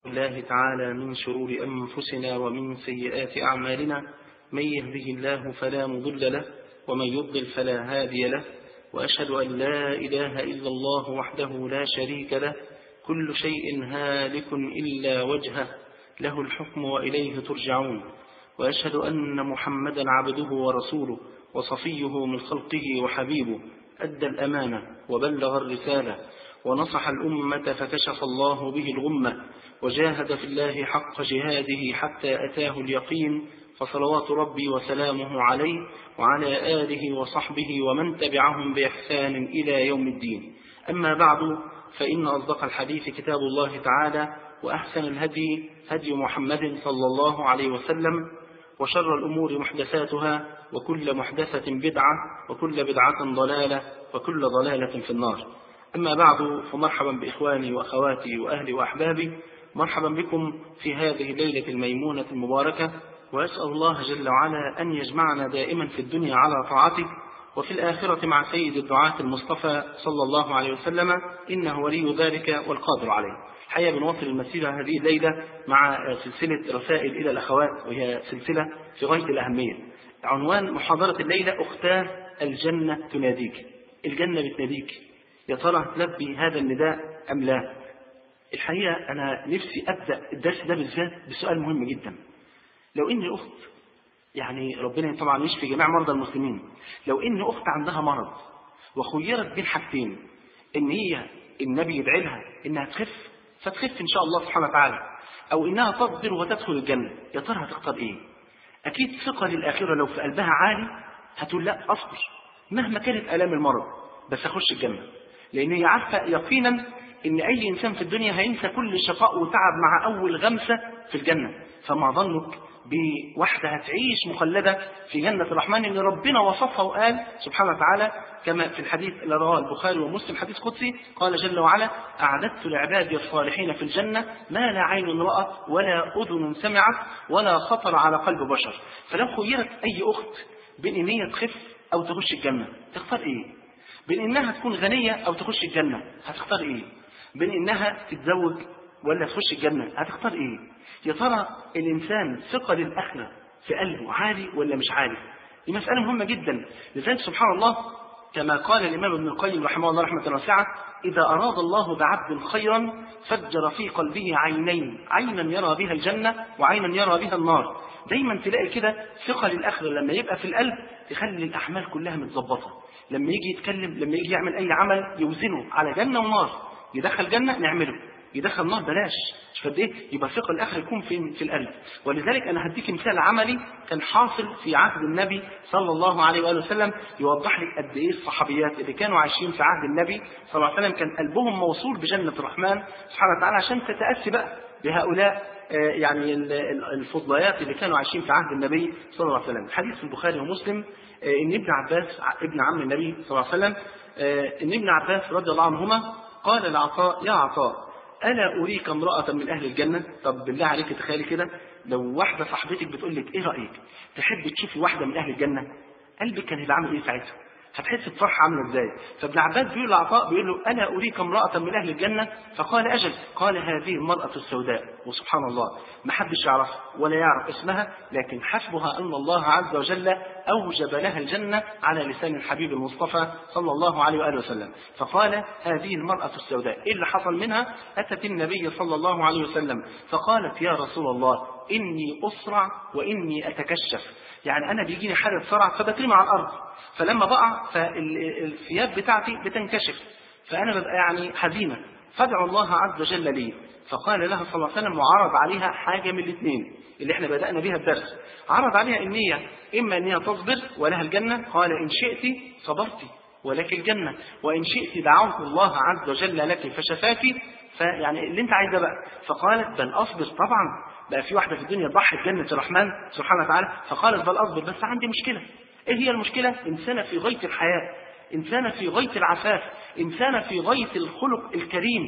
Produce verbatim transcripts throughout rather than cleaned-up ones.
الله تعالى من شرور أنفسنا ومن سيئات أعمالنا، من يهده الله فلا مضل له ومن يضلل فلا هادي له، وأشهد أن لا إله إلا الله وحده لا شريك له، كل شيء هالك إلا وجهه، له الحكم وإليه ترجعون. وأشهد أن محمدا عبده ورسوله وصفيه من خلقه وحبيبه، أدى الأمانة وبلغ الرسالة ونصح الأمة فكشف الله به الغمة، وجاهد في الله حق جهاده حتى أتاه اليقين، فصلوات ربي وسلامه عليه وعلى آله وصحبه ومن تبعهم بإحسان إلى يوم الدين. أما بعد، فإن أصدق الحديث كتاب الله تعالى، وأحسن الهدي هدي محمد صلى الله عليه وسلم، وشر الأمور محدثاتها، وكل محدثة بدعة، وكل بدعة ضلالة، وكل ضلالة في النار. أما بعد، فمرحبا بإخواني وأخواتي وأهلي وأحبابي، مرحبا بكم في هذه الليلة الميمونة المباركة، وأسأل الله جل وعلا أن يجمعنا دائما في الدنيا على طاعته، وفي الآخرة مع سيد الدعاة المصطفى صلى الله عليه وسلم، إنه ولي ذلك والقادر عليه. الحقيقة بنواصل المسيرة هذه الليلة مع سلسلة رسائل إلى الأخوات، وهي سلسلة في غاية الأهمية. عنوان محاضرة الليلة: أختاه الجنة تناديك. الجنة بتناديك، يا ترى تلبي هذا النداء أم لا؟ الحقيقة أنا نفسي أبدأ الدرس ده بالذات بسؤال مهم جدا. لو إني أخت، يعني ربنا طبعا يشفي جميع مرضى المسلمين، لو إن أخت عندها مرض وخيرت بين حاجتين، إن هي النبي يدعي لها إنها تخف فتخف إن شاء الله سبحانه وتعالى، أو إنها تصبر وتدخل الجنة، يا ترى هتختار إيه؟ أكيد ثقة للآخرة لو في قلبها عالي هتقول لا، أصبر مهما كانت آلام المرض بس أخش الجنة، لأن هي عارفة يقينا إن أي إنسان في الدنيا هينسى كل شقاء وتعب مع أول غمسة في الجنة. فما ظنك بواحدة هتعيش مخلدة في جنة الرحمن اللي ربنا وصفها وقال سبحانه وتعالى كما في الحديث اللي رواه البخاري ومسلم، حديث قدسي، قال جل وعلا: أعددت لعبادي الصالحين في الجنة ما لا عين رأت ولا أذن سمعت ولا خطر على قلب بشر. فلو خيرت أي أخت بين إن هي تخف أو تخش الجنة، تختار إيه؟ بين إنها تكون غنية أو تخش الجنة، هتختار إيه؟ بين إنها تتزوج ولا تخش الجنة، هتختار إيه؟ يا ترى الإنسان ثقة للآخرة في قلبه عالي ولا مش عالي؟ دي مسألة مهمة جدا. لذلك سبحان الله كما قال الإمام ابن القيم رحمه الله رحمة واسعة: إذا أراد الله بعبد خيرا فجر في قلبه عينين، عينا يرى بها الجنة وعينا يرى بها النار. دايما تلاقي كده ثقة للآخرة لما يبقى في القلب تخلي الأعمال كلها متظبطة. لما يجي يتكلم، لما يجي يعمل أي عمل يوزنه على جنة ونار، يدخل جنة نعمله، يدخل نار بلاش. مش قد ايه؟ يبقى ثقة الآخر يكون في في القلب. ولذلك أنا هديك مثال عملي كان حاصل في عهد النبي صلى الله عليه وآله وسلم، يوضح لك قد ايه الصحابيات اللي كانوا عايشين في عهد النبي صلى الله عليه وسلم كان قلبهم موصول بجنة الرحمن سبحانه وتعالى، عشان تتأسي بقى بهؤلاء يعني الفضليات اللي كانوا عايشين في عهد النبي صلى الله عليه وسلم. حديث في البخاري ومسلم ان ابن عباس ابن عم النبي صلى الله عليه وسلم ان ابن عباس رضي الله عنهما قال لعطاء: يا عطاء، ألا أريك امرأة من أهل الجنة؟ طب بالله عليك تخيلي كده، لو واحدة صاحبتك بتقول لك: إيه رأيك؟ تحب تشوفي واحدة من أهل الجنة؟ قلبك كان هيبقى عامل إيه ساعتها؟ هتحس بفرحة عاملة إزاي؟ فابن عباس بيقول لعطاء، بيقول له: ألا أريك امرأة من أهل الجنة؟ فقال: أجل. قال: هذه المرأة السوداء. وسبحان الله ما حدش يعرفها ولا يعرف اسمها، لكن حسبها أن الله عز وجل أوجب لها الجنة على لسان الحبيب المصطفى صلى الله عليه وآله وسلم. فقال: هذه المرأة السوداء. إيه اللي حصل منها؟ أتت النبي صلى الله عليه وسلم فقالت: يا رسول الله، إني أسرع وإني أتكشف، يعني أنا بيجيني حالة صرع فبترمي على الأرض، فلما بقع فالثياب بتاعتي بتنكشف، فأنا ببقى يعني حزينة، فادعوا الله عز وجل لي. فقال لها صلى الله عليه وسلم وعرض عليها حاجة من الاثنين اللي احنا بدأنا بها الدرس. عرض عليها النية، إما أن هي تصبر ولها الجنة، قال: إن شئت صبرتي ولك الجنة، وإن شئت دعوت الله عز وجل لك فشفاكي، فيعني اللي انت عايزه بقى. فقالت: بل أصبر طبعا، بقى في واحدة في الدنيا ضحت جنة الرحمن سبحانه وتعالى. فقالت: بل أصبر، بس عندي مشكلة. إيه هي المشكلة؟ إنسانة في غاية الحياة، إنسانة في غاية العفاف، إنسانة في غاية الخلق الكريم،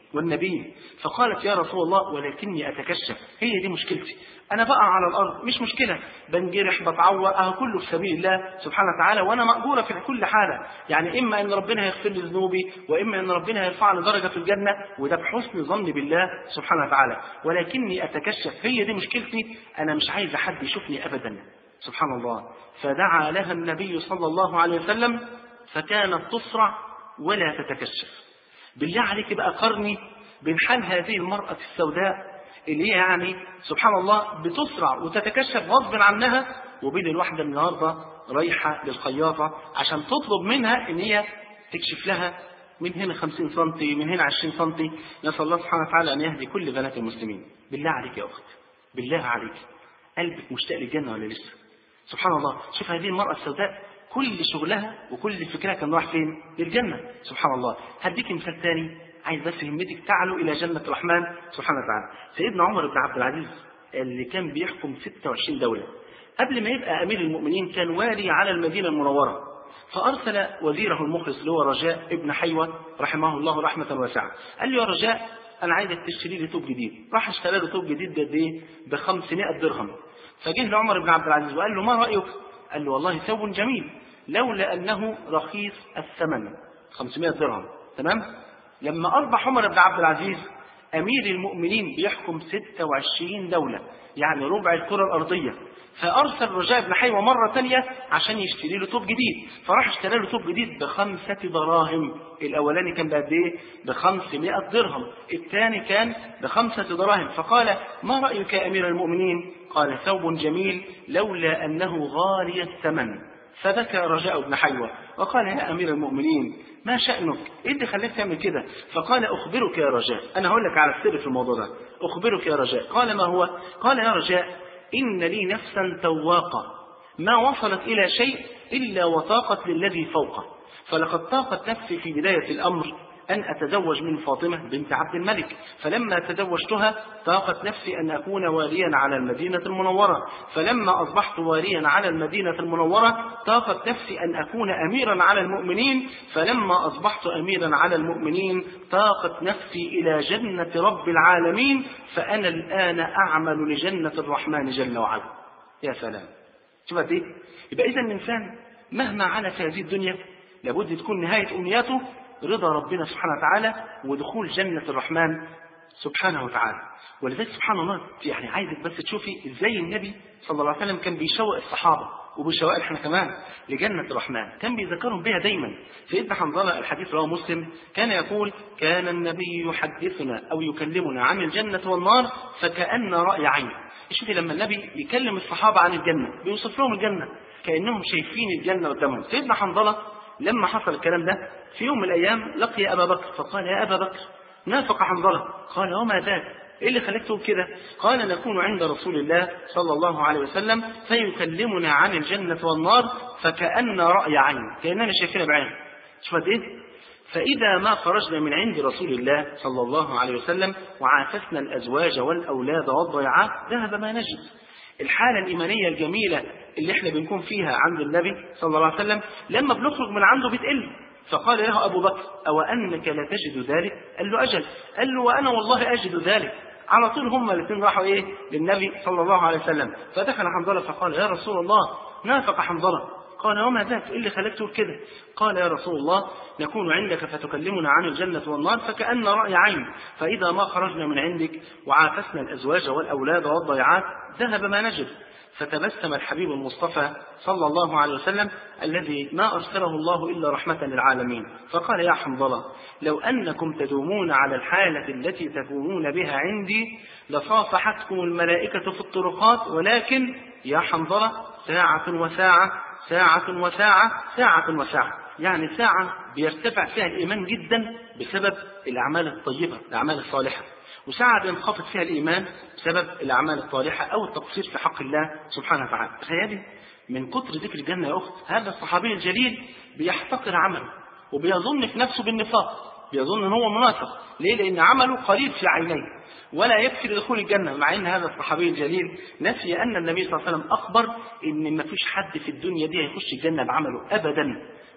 والنبي. فقالت يا رسول الله ولكني أتكشف، هي دي مشكلتي، أنا بقع على الأرض مش مشكلة، بنجرح بتعور، أهو كله في سبيل الله سبحانه وتعالى، وأنا مأجورة في كل حالة، يعني إما أن ربنا يغفر لي ذنوبي وإما أن ربنا يرفعني درجة في الجنة، وده بحسن ظني بالله سبحانه وتعالى، ولكني أتكشف، هي دي مشكلتي، أنا مش عايز حد يشوفني أبدا. سبحان الله. فدعا لها النبي صلى الله عليه وسلم فكانت تصرع ولا تتكشف. بالله عليك بقى قرني بين حال هذه المرأة السوداء اللي هي يعني سبحان الله بتسرع وتتكشف غصب عنها، وبين الواحدة النهارده رايحة للخياطة عشان تطلب منها ان هي تكشف لها من هنا خمسين سنتي من هنا عشرين سنتي. نسأل الله سبحانه وتعالى ان يهدي كل بنات المسلمين. بالله عليك يا اخت، بالله عليك، قلبك مشتاق للجنة ولا لسه؟ سبحان الله. شوف هذه المرأة السوداء كل شغلها وكل فكرها كان رايح فين؟ للجنة. سبحان الله. هديك مثال ثاني عايز بس همتك تعلو الى جنة الرحمن سبحانه وتعالى. سيدنا عمر بن عبد العزيز اللي كان بيحكم ستة وعشرين دولة، قبل ما يبقى امير المؤمنين كان والي على المدينة المنورة، فارسل وزيره المخلص اللي هو رجاء ابن حيوة رحمه الله رحمة واسعة، قال له يا رجاء انا عايزك تشتري لي ثوب جديد. راح اشترى له ثوب جديد قد ايه؟ ب خمسمائة درهم. فجه لعمر بن عبد العزيز وقال له ما رأيك؟ قال له والله ثوب جميل لولا أنه رخيص الثمن، خمسمائة درهم. تمام؟ لما أصبح عمر بن عبد العزيز أمير المؤمنين بيحكم ستة وعشرين دولة، يعني ربع الكرة الأرضية، فأرسل رجاء بن حيوة مرة ثانية عشان يشتري له ثوب جديد، فراح اشترى له ثوب جديد بخمسة دراهم. الأولاني كان بقد إيه؟ بخمسمائة درهم، الثاني كان بخمسة دراهم. فقال ما رأيك يا أمير المؤمنين؟ قال ثوب جميل لولا أنه غالي الثمن. فبكى رجاء بن حيوة وقال يا أمير المؤمنين ما شأنك؟ إيه اللي خليك تعمل كده؟ فقال أخبرك يا رجاء، أنا هقول لك على السر في الموضوع ده، أخبرك يا رجاء. قال ما هو؟ قال يا رجاء إن لي نفسا تواقة ما وصلت إلى شيء إلا وطاقت للذي فوقه، فلقد طاقت نفسي في بداية الأمر أن أتزوج من فاطمة بنت عبد الملك، فلما تزوجتها طاقت نفسي أن أكون واليا على المدينة المنورة، فلما أصبحت واليا على المدينة المنورة طاقت نفسي أن أكون أميرا على المؤمنين، فلما أصبحت أميرا على المؤمنين طاقت نفسي إلى جنة رب العالمين، فأنا الآن أعمل لجنة الرحمن جل وعلا. يا سلام. شوف ايه؟ يبقى إذا الإنسان مهما عانى في هذه الدنيا لابد تكون نهاية أمنياته رضا ربنا سبحانه وتعالى ودخول جنة الرحمن سبحانه وتعالى. ولذلك سبحان الله يعني عايزك بس تشوفي ازاي النبي صلى الله عليه وسلم كان بيشوق الصحابة وبيشوق احنا كمان لجنة الرحمن، كان بيذكرهم بها دايما. سيدنا حنظلة الحديث رواه مسلم كان يقول كان النبي يحدثنا او يكلمنا عن الجنة والنار فكأن رأي عين. شوفي لما النبي يكلم الصحابة عن الجنة بيوصف لهم الجنة كأنهم شايفين الجنة قدامهم. سيدنا حنظلة لما حصل الكلام ده في يوم من الأيام لقي أبا بكر فقال يا أبا بكر نافق حنظلة. قال وما ذاك؟ إيه اللي خليك تقول كده؟ قال نكون عند رسول الله صلى الله عليه وسلم فيكلمنا عن الجنة والنار فكأن رأي عين، كأننا شايفينها بعين. شوف إيه؟ فإذا ما خرجنا من عند رسول الله صلى الله عليه وسلم وعافسنا الأزواج والأولاد والضيعات ذهب ما نجد. الحالة الإيمانية الجميلة اللي احنا بنكون فيها عند النبي صلى الله عليه وسلم لما بنخرج من عنده بتقل. فقال له أبو بكر أو أنك لا تجد ذلك؟ قال له أجل. قال له وأنا والله أجد ذلك. على طول هم الاثنين راحوا إيه للنبي صلى الله عليه وسلم. فدخل حنظلة فقال يا رسول الله نافق حنظلة. قال وما ذاك؟ إيه اللي خليك تقول كده؟ قال يا رسول الله نكون عندك فتكلمنا عن الجنة والنار فكأن رأي عين، فإذا ما خرجنا من عندك وعافسنا الأزواج والأولاد والضيعات ذهب ما نجد. فتبسم الحبيب المصطفى صلى الله عليه وسلم الذي ما أرسله الله إلا رحمة للعالمين فقال يا حنظلة لو أنكم تدومون على الحالة التي تكونون بها عندي لصافحتكم الملائكة في الطرقات، ولكن يا حنظلة ساعة وساعة ساعة وساعة ساعة وساعة، يعني ساعة بيرتفع فيها الإيمان جدا بسبب الأعمال الطيبة الأعمال الصالحة، وساعة بينخفض فيها الإيمان بسبب الأعمال الطالحة أو التقصير في حق الله سبحانه وتعالى. تخيلي من كتر ذكر الجنة يا أخت هذا الصحابي الجليل بيحتقر عمله وبيظن في نفسه بالنفاق، بيظن ان هو منافق. ليه؟ لأن عمله قليل في عينيه ولا يكفي لدخول الجنة، مع أن هذا الصحابي الجليل نسي أن النبي صلى الله عليه وسلم أخبر أن ما فيش حد في الدنيا دي هيخش الجنة بعمله أبدا،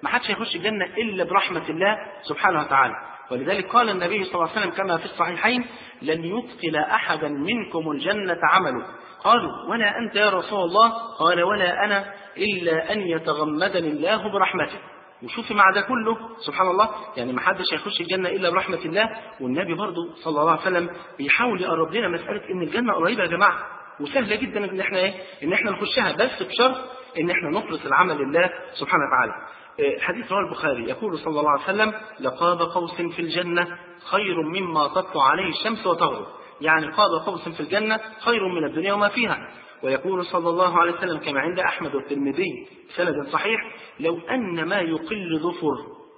ما حدش هيخش الجنة إلا برحمة الله سبحانه وتعالى. ولذلك قال النبي صلى الله عليه وسلم كما في الصحيحين: لن يدخل أحدا منكم الجنة عمله. قالوا: ولا أنت يا رسول الله؟ قال: ولا أنا، إلا أن يتغمدني الله برحمته. وشوفي مع ده كله سبحان الله، يعني ما حدش هيخش الجنة إلا برحمة الله. والنبي برضو صلى الله عليه وسلم بيحاول يقرب لنا مسألة إن الجنة قريبة يا جماعة، وسهلة جدا إن إحنا إيه؟ إن إحنا نخشها، بس بشرط إن إحنا نخلص العمل لله سبحانه وتعالى. حديث رواه البخاري يقول صلى الله عليه وسلم: لقاب قوس في الجنة خير مما تطلع عليه الشمس وتغرب. يعني قاب قوس في الجنة خير من الدنيا وما فيها. ويقول صلى الله عليه وسلم كما عند أحمد والترمذي سند صحيح: لو أن ما يقل ظفر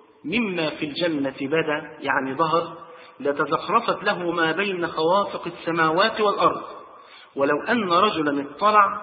مما في الجنة بدا، يعني ظهر، لتزخرفت له ما بين خوافق السماوات والأرض. ولو أن رجلا اطلع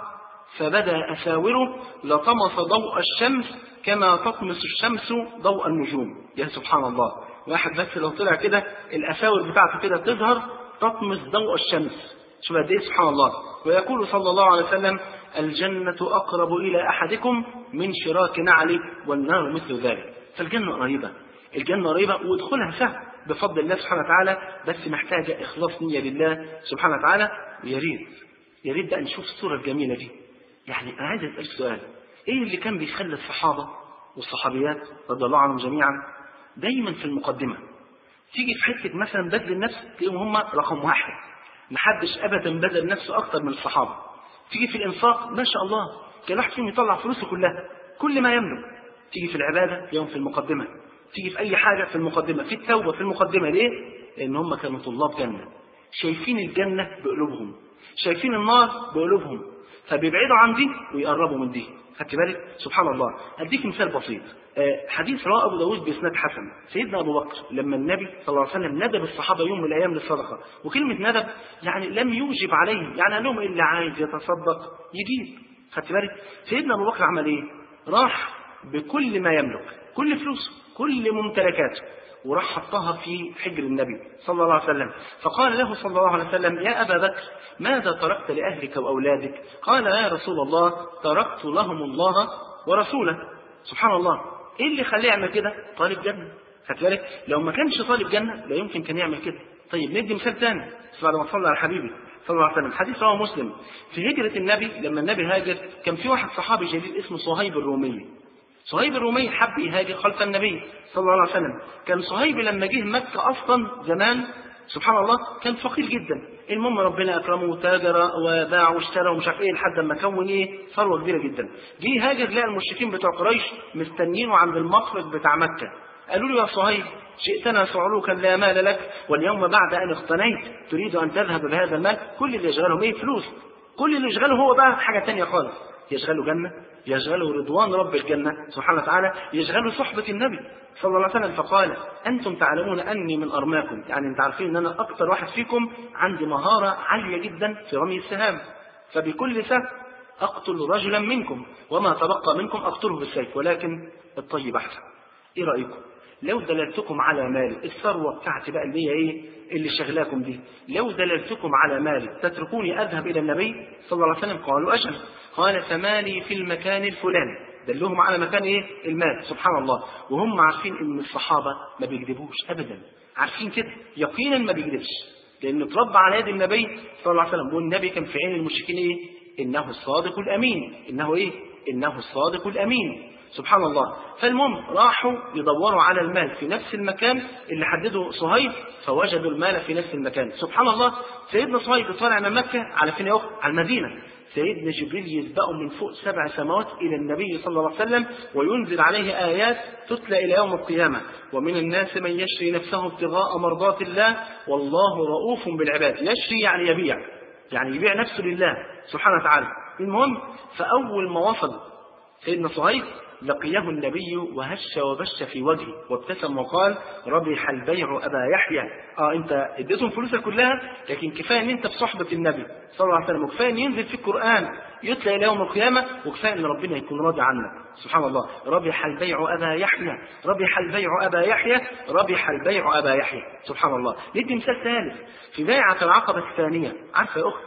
فبدا أساوره لطمس ضوء الشمس كما تطمس الشمس ضوء النجوم. يا سبحان الله، واحد بس لو طلع كده الأساور بتاعته كده تظهر تطمس ضوء الشمس. شوف قد ايه سبحان الله. ويقول صلى الله عليه وسلم: الجنة أقرب إلى أحدكم من شراك نعله، والنار مثل ذلك. فالجنة قريبة، الجنة قريبة وادخلها سهل بفضل الله سبحانه وتعالى، بس محتاجة إخلاص نية لله سبحانه وتعالى. ويا ريت يا ريت بقى نشوف الصورة الجميلة دي. يعني أنا عايز أسأل سؤال: إيه اللي كان بيخلي الصحابة والصحابيات رضي الله عنهم جميعا دايما في المقدمة؟ تيجي في حتة مثلا بذل النفس تلاقيهم هم رقم واحد، محدش أبدا بذل نفسه أكتر من الصحابة. تيجي في الإنفاق ما شاء الله كان واحد فيهم يطلع فلوسه كلها، كل ما يملك. تيجي في العبادة يوم في المقدمة، تيجي في أي حاجة في المقدمة، في التوبة في المقدمة. ليه؟ لأن هم كانوا طلاب جنة، شايفين الجنة بقلوبهم، شايفين النار بقلوبهم، فبيبعدوا عن دي ويقربوا من دي. خدت بالك؟ سبحان الله. أديك مثال بسيط. حديث رواه أبو داود بإسناد حسن. سيدنا أبو بكر لما النبي صلى الله عليه وسلم ندب الصحابة يوم من الأيام للصدقة، وكلمة ندب يعني لم يوجب عليهم، يعني قال لهم اللي عايز يتصدق يجيب. خدت بالك؟ سيدنا أبو بكر عمل إيه؟ راح بكل ما يملك، كل فلوسه، كل ممتلكاته، وراح حطها في حجر النبي صلى الله عليه وسلم. فقال له صلى الله عليه وسلم: يا أبا بكر، ماذا تركت لأهلك وأولادك؟ قال: يا رسول الله، تركت لهم الله ورسوله. سبحان الله، ايه اللي خليه يعمل كده؟ طالب جنة. خدت بالك؟ لو ما كانش طالب جنة لا يمكن كان يعمل كده. طيب ندي مثال ثاني بعد ما صلى على حبيبي صلى الله عليه وسلم. حديث رواه مسلم في هجرة النبي. لما النبي هاجر كان في واحد صحابي جليل اسمه صهيب الرومي. صهيب الرومي حب يهاجر خلف النبي صلى الله عليه وسلم. كان صهيب لما جه مكة أصلا زمان سبحان الله كان فقير جدا. المهم ربنا أكرمه وتاجر وباع واشترى ومش عارف ايه لحد ما كون ايه ثروة كبيرة جدا. جه هاجر لقى المشركين بتوع قريش مستنينه عند المخرج بتاع مكة. قالوا له: يا صهيب، جئتنا صعلوكا لا مال لك، واليوم بعد أن اغتنيت تريد أن تذهب بهذا المال؟ كل اللي يشغلهم ايه؟ فلوس. كل اللي يشغله هو بقى حاجة تانية خالص، يشغله جنة، يشغله رضوان رب الجنة سبحانه وتعالى، يشغله صحبة النبي صلى الله عليه وسلم. فقال: أنتم تعلمون أني من أرماكم، يعني أنت عارفين أن أنا أكثر واحد فيكم عندي مهارة عالية جدا في رمي السهام، فبكل سهم أقتل رجلا منكم وما تبقى منكم أقتله بالسيف، ولكن الطيب أحسن. إيه رأيكم لو دللتكم على مال الثروة بتاعتي بقى اللي هي إيه اللي شغلاكم دي، لو دللتكم على مال تتركوني أذهب إلى النبي صلى الله عليه وسلم؟ قالوا: أجل. قال: فمالي في المكان الفلاني. دلهم على مكان إيه؟ المال. سبحان الله. وهم عارفين إن الصحابة ما بيكذبوش أبدا، عارفين كده يقينا ما بيكذبش، لأنه اتربى على يد النبي صلى الله عليه وسلم. والنبي كان في عين المشركين إيه؟ إنه الصادق الأمين. إنه إيه؟ إنه الصادق الأمين. سبحان الله. فالمهم راحوا يدوروا على المال في نفس المكان اللي حدده صهيب، فوجدوا المال في نفس المكان. سبحان الله. سيدنا صهيب طالع من مكة على فين يا أخي؟ على المدينة. سيدنا جبريل يسبقه من فوق سبع سماوات إلى النبي صلى الله عليه وسلم وينزل عليه آيات تتلى إلى يوم القيامة: ومن الناس من يشري نفسه ابتغاء مرضات الله والله رؤوف بالعباد. يشري يعني يبيع، يعني يبيع نفسه لله سبحانه وتعالى. المهم فأول ما وصل سيدنا صهيب لقيه النبي وهش وبش في وجهه وابتسم وقال: ربح البيع أبا يحيى. اه انت اديتهم فلوسك كلها، لكن كفايه ان انت في صحبه النبي صلى الله عليه وسلم، وكفايه ان ينزل في القرآن يتلى الى يوم القيامه، وكفايه ان ربنا يكون راضي عنك. سبحان الله. ربح البيع أبا يحيى، ربح البيع أبا يحيى، ربح البيع أبا يحيى. سبحان الله. ندي مثال ثالث في بيعة العقبة الثانية. عارفه يا اخت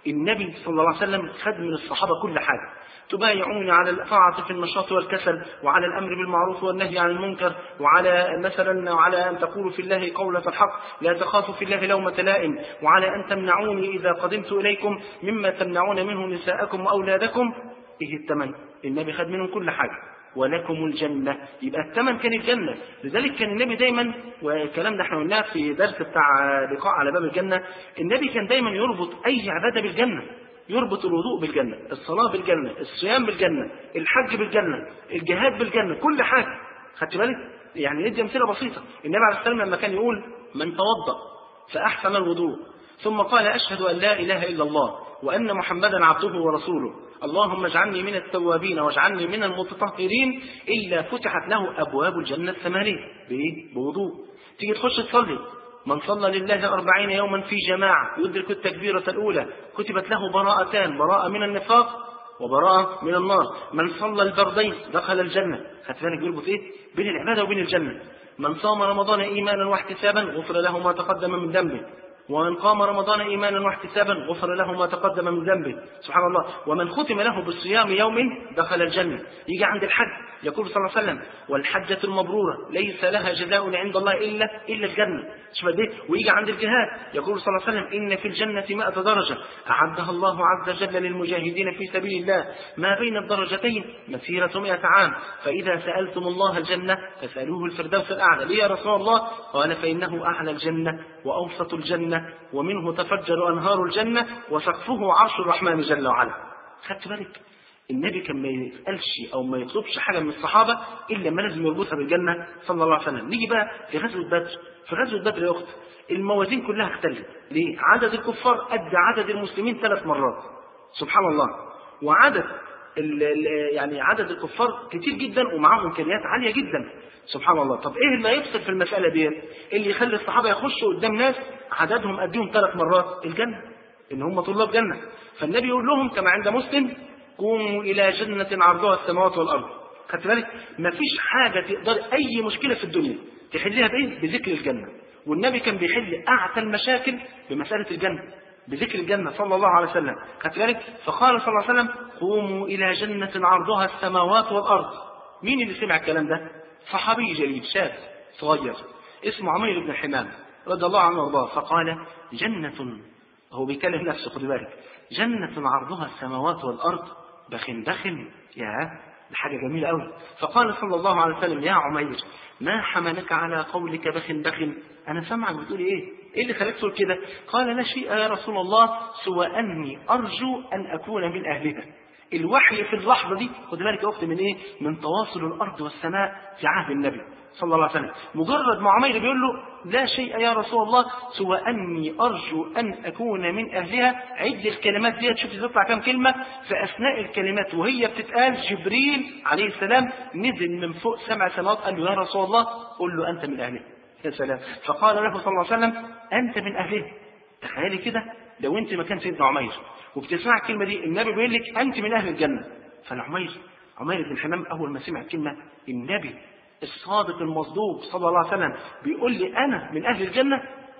النبي صلى الله عليه وسلم خد من الصحابة كل حاجة، تبايعون على الطاعة في النشاط والكسل، وعلى الأمر بالمعروف والنهي عن المنكر، وعلى مثلا وعلى أن تقولوا في الله قولة الحق، لا تخافوا في الله لومة لائم، وعلى أن تمنعوني إذا قدمت إليكم مما تمنعون منه نساءكم وأولادكم. إيه الثمن؟ النبي خد منهم كل حاجة. ولكم الجنة، يبقى الثمن كان الجنة. لذلك كان النبي دايما، والكلام ده احنا قلناه في درس بتاع لقاء على باب الجنة، النبي كان دايما يربط أي عبادة بالجنة، يربط الوضوء بالجنة، الصلاة بالجنة، الصيام بالجنة، الحج بالجنة، الجهاد بالجنة، كل حاجة. خدت بالك؟ يعني ندي أمثلة بسيطة. النبي عليه الصلاة والسلام لما كان يقول من توضأ فأحسن الوضوء ثم قال أشهد أن لا إله إلا الله وأن محمدا عبده ورسوله اللهم اجعلني من التوابين واجعلني من المتطهرين، إلا فتحت له أبواب الجنة الثمانية. بإيه؟ بوضوء. تيجي تخش تصلي، من صلى لله أربعين يوما في جماعة يدرك التكبيرة الأولى كتبت له براءتان، براءة من النفاق وبراءة من النار. من صلى البردين دخل الجنة. خدت بالك بيربط إيه؟ بين العبادة وبين الجنة. من صام رمضان إيمانا واحتسابا غفر له ما تقدم من ذنبه، ومن قام رمضان إيمانا واحتسابا غفر له ما تقدم من ذنبه. سبحان الله. ومن ختم له بالصيام يوم دخل الجنة. يجي عند الحج يقول صلى الله عليه وسلم والحجة المبرورة ليس لها جزاء عند الله إلا إلا الجنة. شوف ده. ويجي عند الجهاد يقول صلى الله عليه وسلم إن في الجنة مائة درجة أعدها الله عز وجل للمجاهدين في سبيل الله ما بين الدرجتين مسيرة مائة عام، فإذا سألتم الله الجنة فسألوه الفردوس الأعلى. ليه يا رسول الله؟ قال فإنه أعلى الجنة وأوسط الجنة ومنه تفجر أنهار الجنة وسقفه عرش الرحمن جل وعلا. خدت بالك؟ النبي كان ما يسألش أو ما يطلبش حاجة من الصحابة إلا ما لازم يربطها بالجنة صلى الله عليه وسلم. نيجي بقى في غزوة بدر. في غزوة بدر يا أخت الموازين كلها اختلت. ليه؟ عدد الكفار قد عدد المسلمين ثلاث مرات. سبحان الله. وعدد ال ال يعني عدد الكفار كتير جدا ومعهم إمكانيات عالية جدا. سبحان الله. طب إيه اللي يفصل في المسألة دي؟ اللي يخلي الصحابة يخشوا قدام ناس عددهم قدهم ثلاث مرات؟ الجنة، إن هم طلاب جنة. فالنبي يقول لهم كما عند مسلم قوموا إلى جنة عرضها السماوات والأرض. خدت بالك؟ مفيش حاجة تقدر أي مشكلة في الدنيا تحلها بإيه؟ بذكر الجنة. والنبي كان بيحل أعتى المشاكل بمسألة الجنة، بذكر الجنة صلى الله عليه وسلم. خدت بالك؟ فقال صلى الله عليه وسلم قوموا إلى جنة عرضها السماوات والأرض. مين اللي سمع الكلام ده؟ صحابي جليل شاب صغير اسمه عمير بن حمام رضي الله عنه وارضاه. فقال جنة، هو بيكلم نفسه خد بالك، جنة عرضها السماوات والأرض بخن بخن. يا دي حاجة جميلة قوي. فقال صلى الله عليه وسلم يا عمير ما حملك على قولك بخن بخن؟ أنا سمعك بتقول إيه؟ إيه اللي خليك تقول كده؟ قال لا شيء يا رسول الله سوى أني أرجو أن أكون من أهلها. الوحي في اللحظة دي خد بالك يا أخت من إيه؟ من تواصل الأرض والسماء في عهد النبي صلى الله عليه وسلم. مجرد ما عمير بيقول له لا شيء يا رسول الله سوى أني أرجو أن أكون من أهلها، عد الكلمات دي تشوف تطلع كم كلمة. في أثناء الكلمات وهي بتتقال جبريل عليه السلام نزل من فوق سبع سماوات قال له يا رسول الله قل له أنت من أهلها. يا سلام. فقال له صلى الله عليه وسلم أنت من أهلها. تخيلي كده لو أنت مكان سيدنا عمير وبتسمع الكلمة دي النبي بيقول لك أنت من أهل الجنة. فالعمير عمير بن حمام أول ما سمع الكلمة النبي الصادق المصدوق صلى الله عليه وسلم بيقول لي أنا من أهل الجنة،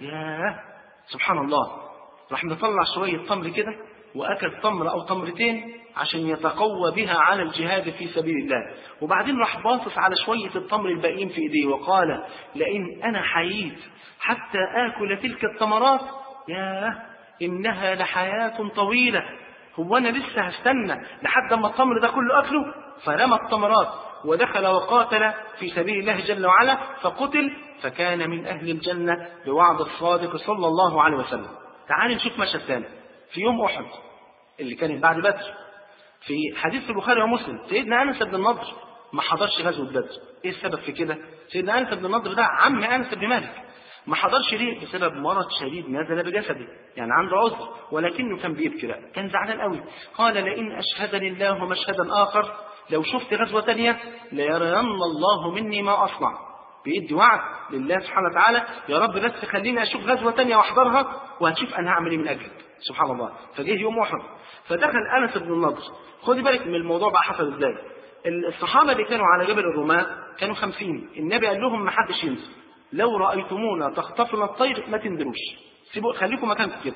يا سبحان الله. راح نطلع شوية تمر كده وأكل تمر أو تمرتين عشان يتقوى بها على الجهاد في سبيل الله. وبعدين راح باصص على شوية التمر الباقيين في إيديه وقال لئن أنا حييت حتى آكل تلك التمرات يا إنها لحياة طويلة. هو أنا لسه هستنى لحد ما التمر ده كله أكله؟ فرمى التمرات ودخل وقاتل في سبيل الله جل وعلا فقتل فكان من أهل الجنة بوعد الصادق صلى الله عليه وسلم. تعالوا نشوف مشهد ثاني في يوم أحد اللي كان بعد بدر. في حديث البخاري ومسلم سيدنا أنس بن النضر ما حضرش غزوة بدر. إيه السبب في كده؟ سيدنا أنس بن النضر ده عم أنس بن مالك ما حضرش ليه؟ بسبب مرض شديد نزل بجسده، يعني عنده عذر، ولكنه كان بيبكي بقى، كان زعلان قوي. قال لئن أشهدني الله مشهدا آخر لو شفت غزوة تانية ليرين الله مني ما أصنع. بيدي وعد لله سبحانه وتعالى يا رب بس خليني أشوف غزوة تانية واحضرها وهتشوف أنا هعمل إيه من أجلك. سبحان الله. فجه يوم أحد فدخل أنس بن النضر. خدي بالك من الموضوع بقى حصل إزاي. الصحابة اللي كانوا على جبل الرماة كانوا خمسين. النبي قال لهم ما حدش ينزل، لو رأيتمونا تخطفنا الطير ما تنزلوش، سيبوا خليكم مكانكم كده.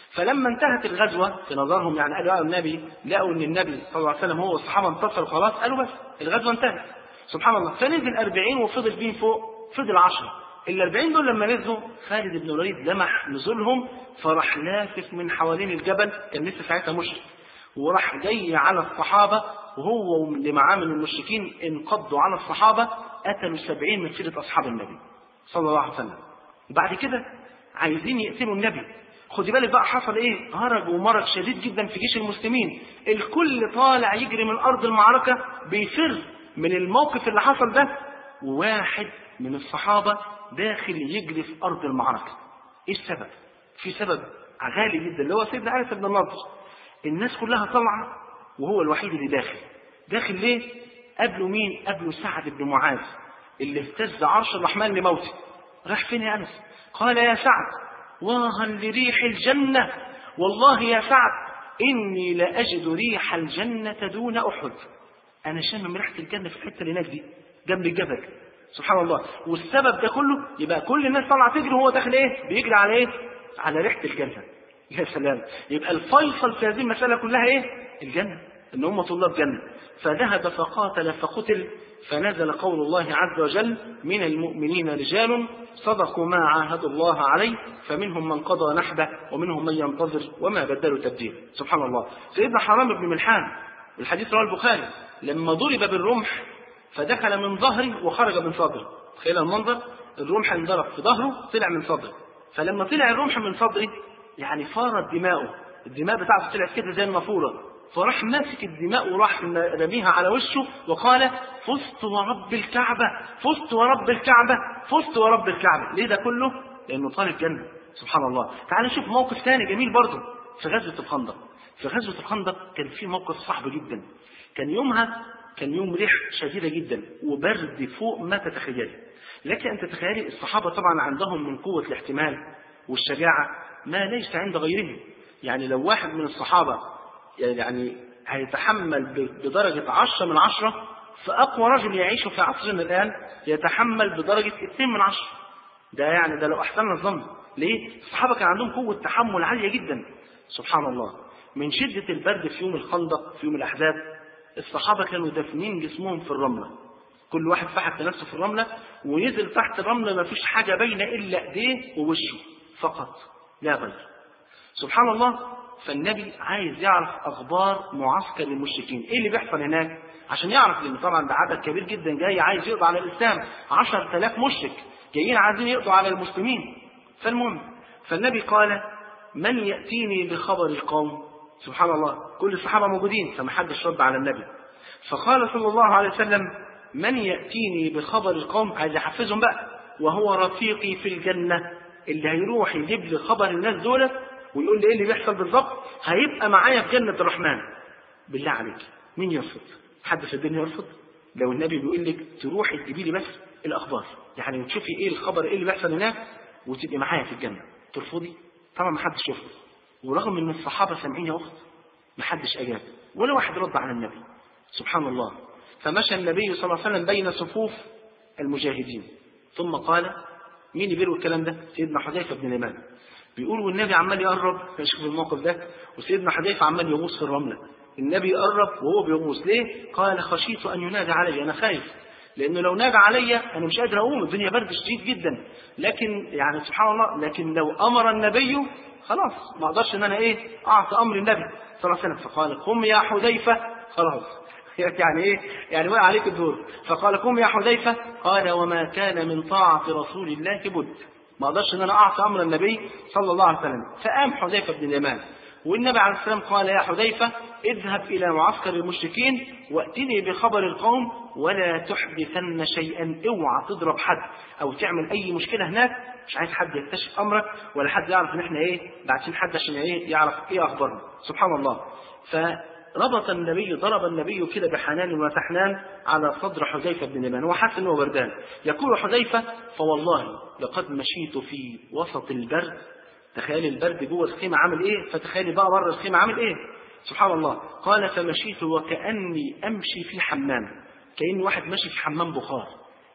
فلما انتهت الغزوة في نظرهم يعني قالوا يا النبي، لقوا ان النبي صلى الله عليه وسلم هو والصحابة انتصروا خلاص، قالوا بس الغزوة انتهت. سبحان الله. فنزل أربعين وفضل بين فوق فضل عشرة. الأربعين دول لما نزلوا خالد بن الوليد لمح نزولهم، فراح لافف من حوالين الجبل، كان لسه ساعتها مشرك، وراح جاي على الصحابة، وهو واللي معاه من المشركين انقضوا على الصحابة، قتلوا سبعين من فئة أصحاب النبي صلى الله عليه وسلم. وبعد كده عايزين يقتلوا النبي. خدي بالك بقى حصل ايه؟ هرج ومرج شديد جدا في جيش المسلمين، الكل طالع يجري من أرض المعركة بيفر من الموقف اللي حصل ده، وواحد من الصحابة داخل يجري في أرض المعركة. ايه السبب؟ في سبب غالي جدا اللي هو سيدنا أنس بن النضر. الناس كلها طالعة وهو الوحيد اللي داخل. داخل ليه؟ قبله مين؟ قبله سعد بن معاذ اللي اهتز عرش الرحمن لموته. راح فين يا أنس؟ قال يا سعد واها لريح الجنة، والله يا سعد إني لأجد ريح الجنة دون أحد. أنا شامم ريحة الجنة في الحتة اللي هناك دي جنب الجبل. سبحان الله. والسبب ده كله يبقى كل الناس طالعة تجري وهو داخل ايه؟ بيجري على ايه؟ على ريحة الجنة. يا سلام. يبقى الفيصل في هذه المسألة كلها ايه؟ الجنة، ان هم طلاب جنة. فذهب فقاتل فقتل، فنزل قول الله عز وجل: من المؤمنين رجال صدقوا ما عاهدوا الله عليه فمنهم من قضى نحبه ومنهم من ينتظر وما بدلوا تبديلا. سبحان الله. سيدنا حرام بن ملحان، الحديث رواه البخاري، لما ضرب بالرمح فدخل من ظهره وخرج من صدره. تخيل المنظر، الرمح انضرب في ظهره طلع من صدره، فلما طلع الرمح من صدره يعني فارت دماؤه، الدماء بتاعته طلعت كده زي النافوره، فراح ماسك الدماء وراح رميها على وشه وقال: فزت ورب الكعبة، فزت ورب الكعبة، فزت ورب الكعبة. ليه ده كله؟ لأنه طالب جنة. سبحان الله. تعال نشوف موقف ثاني جميل برضه في غزوة الخندق. في غزوة الخندق كان في موقف صعب جدا. كان يومها كان يوم ريح شديدة جدا وبرد فوق ما تتخيلي. لك أن تتخيلي الصحابة طبعا عندهم من قوة الاحتمال والشجاعة ما ليس عند غيرهم. يعني لو واحد من الصحابة يعني هيتحمل بدرجة عشرة من عشرة، فأقوى رجل يعيش في عصرنا الآن يتحمل بدرجة اثنين من عشرة. ده يعني ده لو أحسننا الظن. ليه؟ الصحابة كان عندهم قوة تحمل عالية جدا. سبحان الله. من شدة البرد في يوم الخندق في يوم الأحزاب، الصحابة كانوا دافنين جسمهم في الرملة، كل واحد فحت نفسه في الرملة ونزل تحت الرملة، ما فيش حاجة باينة إلا إيديه ووشه فقط لا غير. سبحان الله. فالنبي عايز يعرف أخبار معسكر المشركين، إيه اللي بيحصل هناك، عشان يعرف، لأن طبعا ده عدد كبير جدا جاي عايز يقضي على الإسلام، عشر تلاف مشرك جايين عايزين يقضوا على المسلمين. فالمهم فالنبي قال: من يأتيني بخبر القوم؟ سبحان الله. كل الصحابة موجودين فمحدش رد على النبي. فقال صلى الله عليه وسلم: من يأتيني بخبر القوم؟ عايز يحفزهم بقى، وهو رفيقي في الجنة، اللي هيروح يجيب لي خبر الناس دولت ويقول لي ايه اللي بيحصل بالظبط هيبقى معايا في جنة الرحمن. بالله عليك مين يرفض؟ حد في الدنيا يرفض؟ لو النبي بيقول لك تروحي تجيبي لي بس الاخبار، يعني تشوفي ايه الخبر ايه اللي بيحصل هناك وتبقي معايا في الجنة، ترفضي؟ طبعا ما حدش يرفض. ورغم ان الصحابة سامعين يا اخت ما حدش اجاب ولا واحد رد على النبي. سبحان الله. فمشى النبي صلى الله عليه وسلم بين صفوف المجاهدين ثم قال: مين اللي بيقول الكلام ده؟ سيدنا حذيفة بن اليمان. بيقول والنبي عمال يقرب، شوف الموقف ده، وسيدنا حذيفة عمال يغوص في الرملة، النبي يقرب وهو بيغوص. ليه؟ قال: خشيت أن ينادى علي، أنا خايف، لأنه لو نادى علي أنا مش قادر أقوم، الدنيا برد شديد جدا. لكن يعني سبحان الله، لكن لو أمر النبي خلاص ما أقدرش إن أنا إيه أعطي أمر النبي صلى الله عليه وسلم. فقال: قم يا حذيفة. خلاص يعني ايه؟ يعني وقع عليك الدور. فقال: قم يا حذيفة. قال: وما كان من طاعة رسول الله بد، ما اقدرش ان انا اعصي امر النبي صلى الله عليه وسلم. فقام حذيفة بن اليمان، والنبي عليه السلام قال: يا حذيفة اذهب الى معسكر المشركين واتني بخبر القوم ولا تحدثن شيئا، اوعى تضرب حد او تعمل اي مشكلة هناك، مش عايز حد يكتشف امرك ولا حد يعرف ان احنا ايه باعتين حد عشان ايه يعرف ايه اخبارنا. سبحان الله. ف ربط النبي ضرب النبي كده بحنان وتحنان على صدر حذيفة بن اليمان، هو حاسس انه بردان. يقول حذيفة: فوالله لقد مشيت في وسط البرد. تخيل البرد جوه الخيمة عامل ايه، فتخيل بقى بره الخيمة عامل ايه. سبحان الله. قال: فمشيت وكأني امشي في حمام، كأن واحد ماشي في حمام بخار،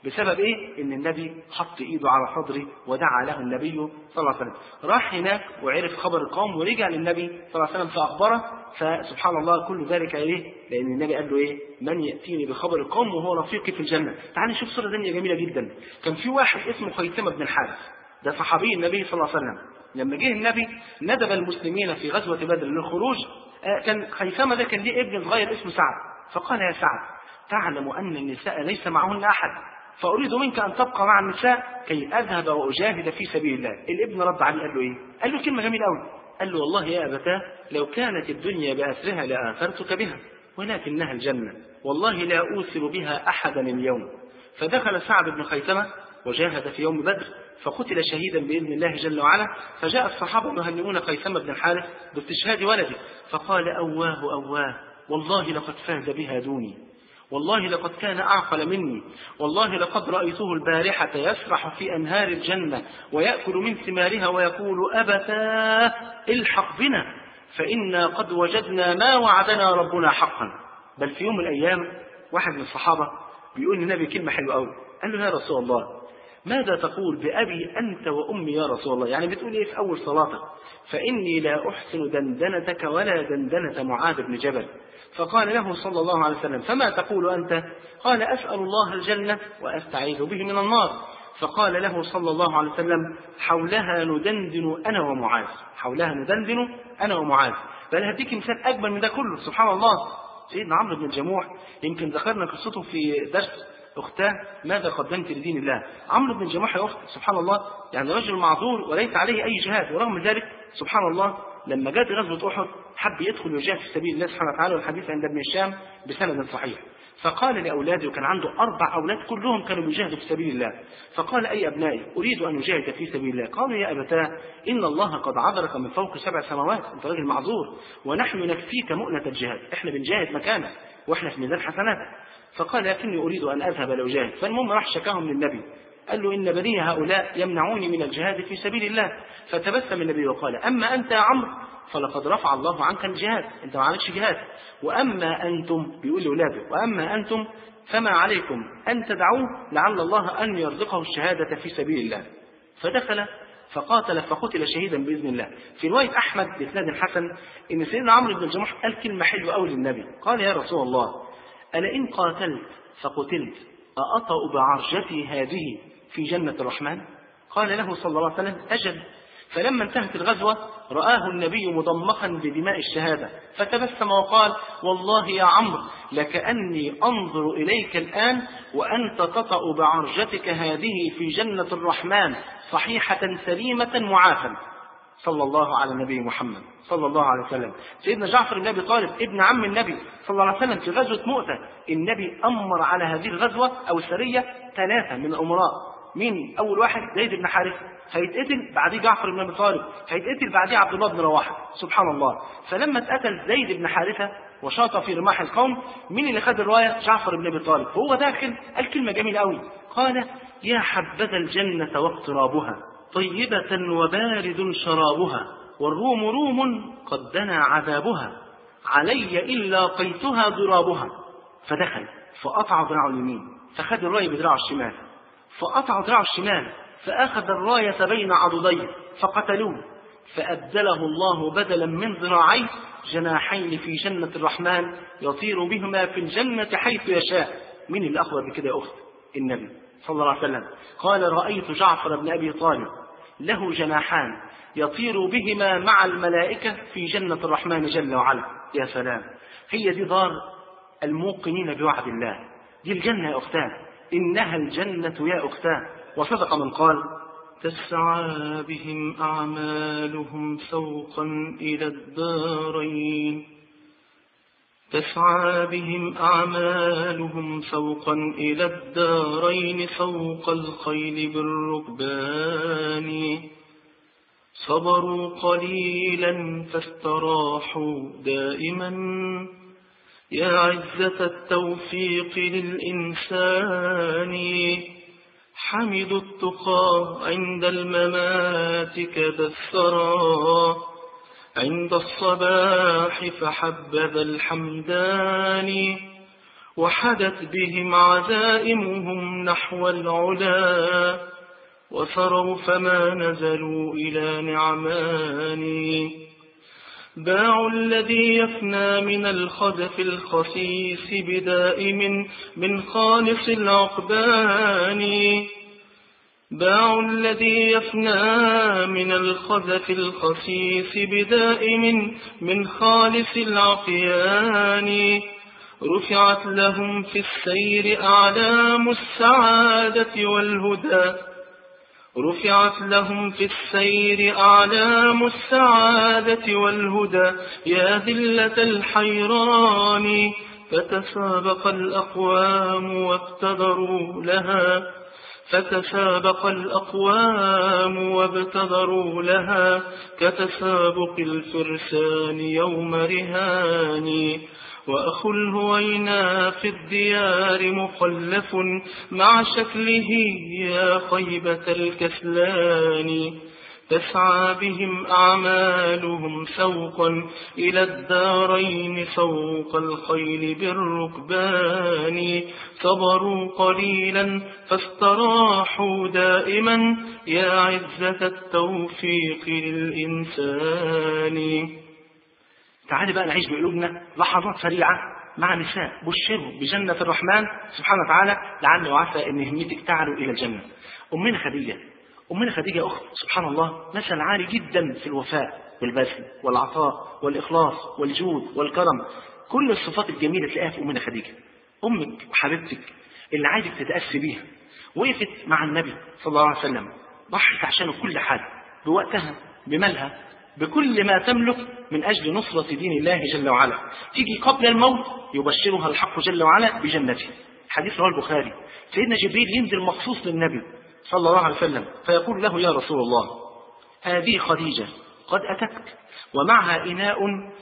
بسبب إيه؟ إن النبي حط إيده على صدري ودعا له النبي صلى الله عليه وسلم. راح هناك وعرف خبر القوم ورجع للنبي صلى الله عليه وسلم فأخبره، فسبحان الله كل ذلك إيه؟ لأن النبي قال له إيه؟ من يأتيني بخبر القوم وهو رفيقي في الجنة. تعال نشوف صورة ثانية جميلة جدا. كان في واحد اسمه خيثمة بن الحارث، ده صحابي النبي صلى الله عليه وسلم. لما جه النبي ندب المسلمين في غزوة بدر للخروج، كان خيثمة ده كان ليه ابن صغير اسمه سعد، فقال يا سعد تعلم أن النساء ليس معهن أحد، فأريد منك أن تبقى مع النساء كي أذهب وأجاهد في سبيل الله. الابن رد عليه قال له إيه؟ قال له كلمة جميلة أوي، قال له والله يا أبتاه لو كانت الدنيا بأسرها لآثرتك بها، ولكنها الجنة والله لا أوثر بها أحدا اليوم. فدخل سعد بن خيثمة وجاهد في يوم بدر فقتل شهيدا بإذن الله جل وعلا. فجاء الصحابة يهنئون خيثمة بن الحارث باستشهاد ولده، فقال أواه أواه والله لقد فاز بها دوني، والله لقد كان أعقل مني، والله لقد رأيته البارحة يسرح في أنهار الجنة ويأكل من ثمارها ويقول أبتاه الحق بنا فإنا قد وجدنا ما وعدنا ربنا حقا. بل في يوم من الأيام واحد من الصحابة بيقول للنبي كلمة حلوة أوي، قال له يا رسول الله ماذا تقول بأبي أنت وأمي يا رسول الله؟ يعني بتقول إيه في أول صلاتك؟ فإني لا أحسن دندنتك ولا دندنة معاذ بن جبل. فقال له صلى الله عليه وسلم فما تقول أنت؟ قال أسأل الله الجنة وأستعيذ به من النار. فقال له صلى الله عليه وسلم حولها ندندن أنا ومعاذ، حولها ندندن أنا ومعاذ. بل هديك مثال أجمل من ده كله. سبحان الله، سيدنا عمرو بن الجموح يمكن ذكرنا قصته في درس أختاه ماذا قدمت لدين الله. عمرو بن الجموح يا أخت سبحان الله يعني رجل معذور وليس عليه أي جهاد، ورغم ذلك سبحان الله لما جاءت غزوة أحد حب يدخل ويجاهد في سبيل الله سبحانه وتعالى، والحديث عند ابن الشام بسند صحيح. فقال لأولاده، وكان عنده أربع أولاد كلهم كانوا بيجاهدوا في سبيل الله، فقال أي أبنائي أريد أن أجاهد في سبيل الله. قالوا يا أبتاه إن الله قد عبرك من فوق سبع سماوات، أنت راجل معذور ونحن نكفيك مؤنة الجهاد، إحنا بنجاهد مكانك وإحنا في ميزان حسناتك. فقال لكني أريد أن أذهب لأجاهد. فالمهم راح شكاهم للنبي، قال له إن بني هؤلاء يمنعوني من الجهاد في سبيل الله. فتبسم النبي وقال أما أنت يا عمرو فلقد رفع الله عنك الجهاد، أنت ما عليكش جهاد، وأما أنتم بيقول لأولاده وأما أنتم فما عليكم أن تدعوه لعل الله أن يرزقه الشهادة في سبيل الله. فدخل فقاتل فقتل شهيدا بإذن الله. في رواية أحمد بإسناد حسن إن سيدنا عمرو بن الجموح قال كلمة حلوة أوي للنبي، قال يا رسول الله ألا إن قاتلت فقتلت أأطأ بعرجتي هذه في جنة الرحمن؟ قال له صلى الله عليه وسلم أجل. فلما انتهت الغزوة رآه النبي مضمخا بدماء الشهادة فتبسم وقال والله يا عمرو لكأني أنظر إليك الآن وأنت تطأ بعرجتك هذه في جنة الرحمن صحيحة سليمة معافى. صلى الله على النبي محمد صلى الله عليه وسلم. سيدنا جعفر بن أبي طالب ابن عم النبي صلى الله عليه وسلم في غزوة مؤتة النبي أمر على هذه الغزوة أو السرية ثلاثة من الأمراء. مين أول واحد؟ زيد بن حارثة، هيتقتل بعديه جعفر بن أبي طالب، هيتقتل بعديه عبد الله بن رواحة. سبحان الله. فلما اتقتل زيد بن حارثة وشاط في رماح القوم، مين اللي خد الراية؟ جعفر بن أبي طالب. هو داخل قال كلمة جميلة قوي، قال يا حبذا الجنة واقترابها طيبة وبارد شرابها والروم روم قد دنا عذابها علي إلا قيتها ضرابها. فدخل فقطع ذراعه اليمين فخد الراية بدراعه الشمال، فقطع ذراعه الشمال فأخذ الراية بين عضديه فقتلوه، فأبدله الله بدلا من ذراعيه جناحين في جنة الرحمن يطير بهما في الجنة حيث يشاء. من اللي أخبر بكده يا أخت؟ النبي صلى الله عليه وسلم. قال رأيت جعفر بن أبي طالب له جناحان يطير بهما مع الملائكة في جنة الرحمن جل وعلا. يا سلام، هي دي دار الموقنين بوعد الله، دي الجنة يا أختان، إنها الجنة يا أختان. وصدق من قال تسعى بهم أعمالهم سوقا إلى الدارين تسعى بهم أعمالهم سوقا إلى الدارين سوق الخيل بالركبان صبروا قليلا فاستراحوا دائما يا عزة التوفيق للإنسان حمدوا التقى عند الممات كذا الثرى عند الصباح فحبذا الحمدان وحدت بهم عزائمهم نحو العلا، وفروا فما نزلوا إلى نعمان. باع الذي يفنى من الخزف الخسيس بدائم من خالص العقبان. باع الذي يفنى من الخزف الخسيس بدائم من خالص العقيان. رفعت لهم في السير أعلام السعادة والهدى. رفعت لهم في السير أعلام السعادة والهدى يا ذلة الحيران. فتسابق الأقوام وابتدروا لها. فتسابق الأقوام وابتدروا لها كتسابق الفرسان يوم رهان. وأخو الهوينا في الديار مخلف مع شكله يا خيبة الكسلان. تسعى بهم أعمالهم سوقا إلى الدارين سوق الخيل بالركبان. صبروا قليلا فاستراحوا دائما يا عزة التوفيق للإنسان. تعالي بقى نعيش بقلوبنا لحظات سريعة مع نساء بشروا بجنة الرحمن سبحانه وتعالى، لعل وعسى أن همتك تعلو إلى الجنة. أمنا خديجة أمنا خديجة أخت سبحان الله مثل عالي جدا في الوفاء والبذل والعطاء والإخلاص والجود والكرم، كل الصفات الجميلة تلاقيها في أمنا خديجة. أمك وحبيبتك اللي عايزك تتأسي بيها، وقفت مع النبي صلى الله عليه وسلم، ضحت عشانه كل حاجة، بوقتها بمالها بكل ما تملك من أجل نصرة دين الله جل وعلا. تيجي قبل الموت يبشرها الحق جل وعلا بجنته. حديث رواه البخاري، سيدنا جبريل ينزل مخصوص للنبي صلى الله عليه وسلم فيقول له يا رسول الله هذه خديجة قد أتتك ومعها إناء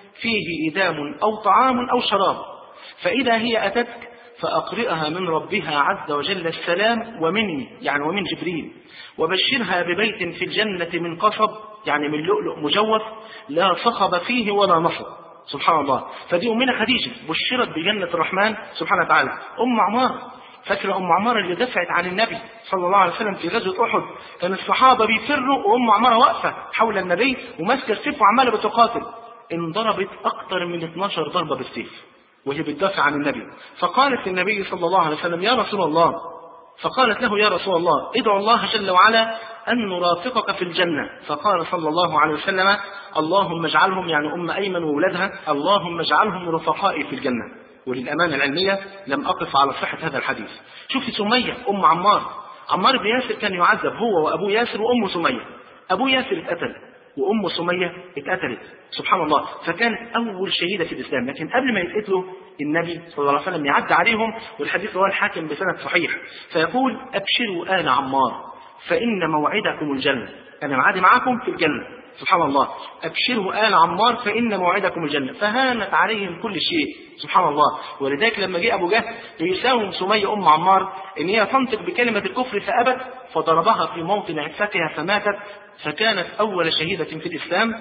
فيه إدام أو طعام أو شراب، فإذا هي أتتك فأقرئها من ربها عز وجل السلام ومني يعني ومن جبريل، وبشرها ببيت في الجنة من قصب يعني من لؤلؤ مجوف لا صخب فيه ولا نصب. سبحان الله. فدي أمنا خديجة بشرت بجنة الرحمن سبحانه وتعالى. أم عمار، فاكرة أم عمار اللي دفعت عن النبي صلى الله عليه وسلم في غزوة أحد؟ كان الصحابة بيفروا وأم عمار واقفة حول النبي وماسكة السيف وعمالة بتقاتل، انضربت أكثر من اثناشر ضربة بالسيف وهي بتدافع عن النبي. فقالت للنبي صلى الله عليه وسلم يا رسول الله، فقالت له يا رسول الله ادعو الله جل وعلا أن نرافقك في الجنة. فقال صلى الله عليه وسلم اللهم اجعلهم يعني أم أيمن وولدها اللهم اجعلهم رفقائي في الجنة. وللأمانة العلمية لم أقف على صحة هذا الحديث. شوفي سمية أم عمار، عمار بن ياسر كان يعذب هو وأبو ياسر وأم سمية. أبو ياسر اتقتل وأم سمية اتقتلت سبحان الله، فكانت أول شهيدة في الإسلام. لكن قبل ما يتقتلوا النبي صلى الله عليه وسلم يعدي عليهم، والحديث رواه الحاكم بسند صحيح، فيقول أبشروا آل عمار فإن موعدكم الجنة، أنا معادي معاكم في الجنة. سبحان الله. أبشروا آل عمار فإن موعدكم الجنة. فهانت عليهم كل شيء سبحان الله. ولذلك لما جاء أبو جهل يساوم سمية أم عمار إن هي تنطق بكلمة الكفر فأبت، فضربها في موطن عفتها فماتت، فكانت أول شهيدة في الإسلام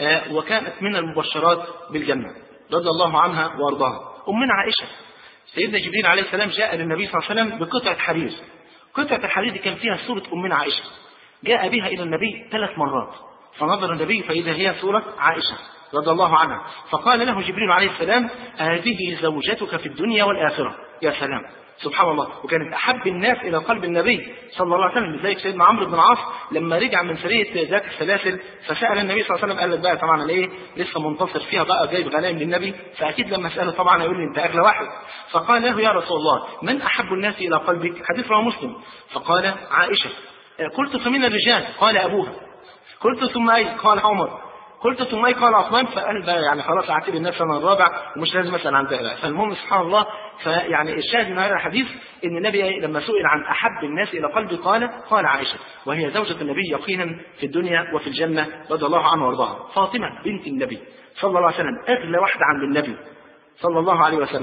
وكانت من المبشرات بالجنة رضي الله عنها وأرضاها. أمنا عائشة، سيدنا جبريل عليه السلام جاء للنبي صلى الله عليه وسلم بقطعة حرير، قطعة الحرير دي كان فيها صورة أمنا عائشة، جاء بها إلى النبي ثلاث مرات، فنظر النبي فإذا هي صورة عائشة رضي الله عنها، فقال له جبريل عليه السلام هذه زوجتك في الدنيا والآخرة. يا سلام سبحان الله. وكانت أحب الناس إلى قلب النبي صلى الله عليه وسلم. لذلك سيدنا عمرو بن العاص لما رجع من سرية ذات السلاسل فسأل النبي صلى الله عليه وسلم، قال لك بقى طبعا ايه لسه منتصر فيها بقى جايب غنائم للنبي، فأكيد لما سأله طبعا يقول لي أنت أغلى واحد. فقال له يا رسول الله من أحب الناس إلى قلبك؟ حديث رواه مسلم. فقال عائشة. قلت فمن الرجال؟ قال أبوها. قلت ثم أي؟ قال عمر. قلت ثم أي؟ قال عثمان. فقال بقى يعني خلاص أعتبر النفس أنا الرابع ومش لازم أسأل عن ذلك. فالمهم سبحان الله. فيعني الشاهد من هذا الحديث ان النبي لما سئل عن احب الناس الى قلبه قال قال عائشه، وهي زوجة النبي يقينا في الدنيا وفي الجنه رضي الله عنها وارضاها. فاطمه بنت النبي صلى الله عليه وسلم اغلى واحده عند النبي صلى الله عليه وسلم،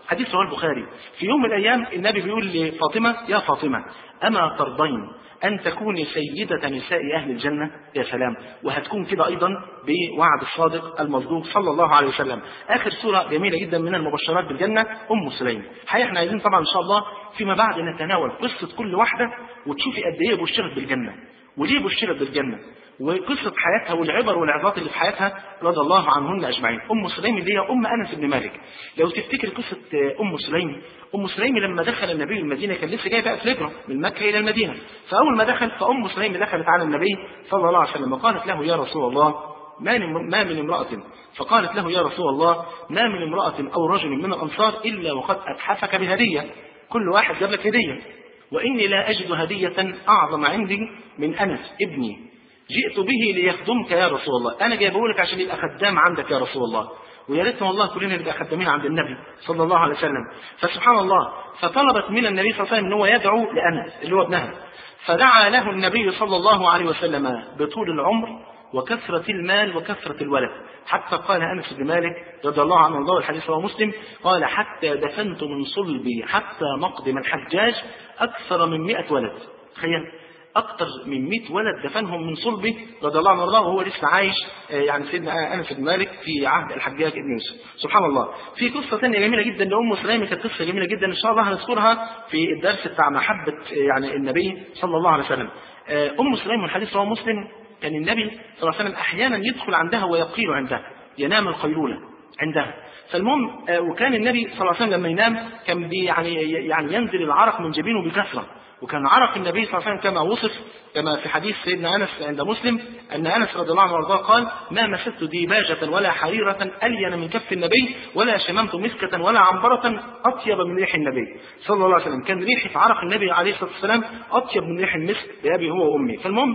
حديث رواه البخاري. في يوم من الأيام النبي بيقول لفاطمة: يا فاطمة أما ترضين أن تكوني سيدة نساء أهل الجنة؟ يا سلام، وهتكون كده أيضا بوعد الصادق المصدوق صلى الله عليه وسلم. آخر سورة جميلة جدا من المبشرات بالجنة أم سليم. حقيقة احنا عايزين طبعا إن شاء الله فيما بعد نتناول قصة كل واحدة وتشوفي قد إيه بشرت بالجنة وليه بشرت بالجنة وقصة حياتها والعبر والعظات اللي في حياتها رضي الله عنهن أجمعين. أم سليم اللي هي أم أنس بن مالك. لو تفتكر قصة أم سليم، أم سليم لما دخل النبي المدينة كان لسه جاي بقى في الهجرة من مكة إلى المدينة، فأول ما دخل فأم سليم دخلت على النبي صلى الله عليه وسلم وقالت له: يا رسول الله ما ما من امرأة فقالت له: يا رسول الله ما من امرأة أو رجل من الأنصار إلا وقد أتحفك بهدية، كل واحد جاب لك هدية، وإني لا أجد هدية أعظم عندي من أنس ابني جئت به ليخدمك يا رسول الله. أنا جايبه لك عشان يبقى خدام عندك يا رسول الله، ويا ريتنا والله كلنا نبقى خدامين عند النبي صلى الله عليه وسلم. فسبحان الله، فطلبت من النبي صلى الله عليه وسلم ان هو يدعو لأنس اللي هو ابنها، فدعا له النبي صلى الله عليه وسلم بطول العمر وكثرة المال وكثرة الولد، حتى قال أنس بن مالك رضي الله عنه وارضاه، الحديث رواه مسلم، قال: حتى دفنت من صلبي حتى مقدم الحجاج أكثر من مئة ولد. تخيل، أكثر من مئة ولد دفنهم من صلبه رضي الله عنه وارضاه وهو لسه عايش، يعني سيدنا أنس بن مالك في عهد الحجاج بن يوسف. سبحان الله. في قصة ثانية جميلة جدا لأم سليم، كانت قصة جميلة جدا إن شاء الله هنذكرها في الدرس بتاع محبة يعني النبي صلى الله عليه وسلم. أم سليم والحديث رواه مسلم، كان النبي صلى الله عليه وسلم أحيانا يدخل عندها ويقيل عندها، ينام القيلولة عندها. فالمهم وكان النبي صلى الله عليه وسلم لما ينام كان بي يعني يعني ينزل العرق من جبينه بكثرة، وكان عرق النبي صلى الله عليه وسلم كما وصف كما في حديث سيدنا أنس عند مسلم أن أنس رضي الله عنه وارضاه قال: ما مسست ديباجة ولا حريرة ألين من كف النبي ولا شممت مسكة ولا عنبرة أطيب من ريح النبي صلى الله عليه وسلم. كان ريحة عرق النبي عليه الصلاة والسلام أطيب من ريح المسك بأبي هو وأمي. فالمهم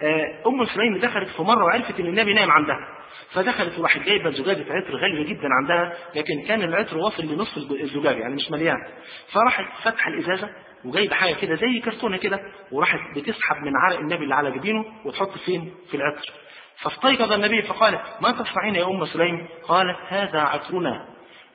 أم سليم دخلت في مرة وعرفت أن النبي نايم عندها، فدخلت وراحت جايبه زجاجه عطر غاليه جدا عندها، لكن كان العطر واصل لنصف الزجاجه يعني مش مليان. فراحت فتح الازازه وجايبه حاجه كده زي كرتونه كده، وراحت بتسحب من عرق النبي اللي على جبينه وتحط فين؟ في العطر. فاستيقظ النبي فقال: ما تصنعين يا ام سليم؟ قالت: هذا عطرنا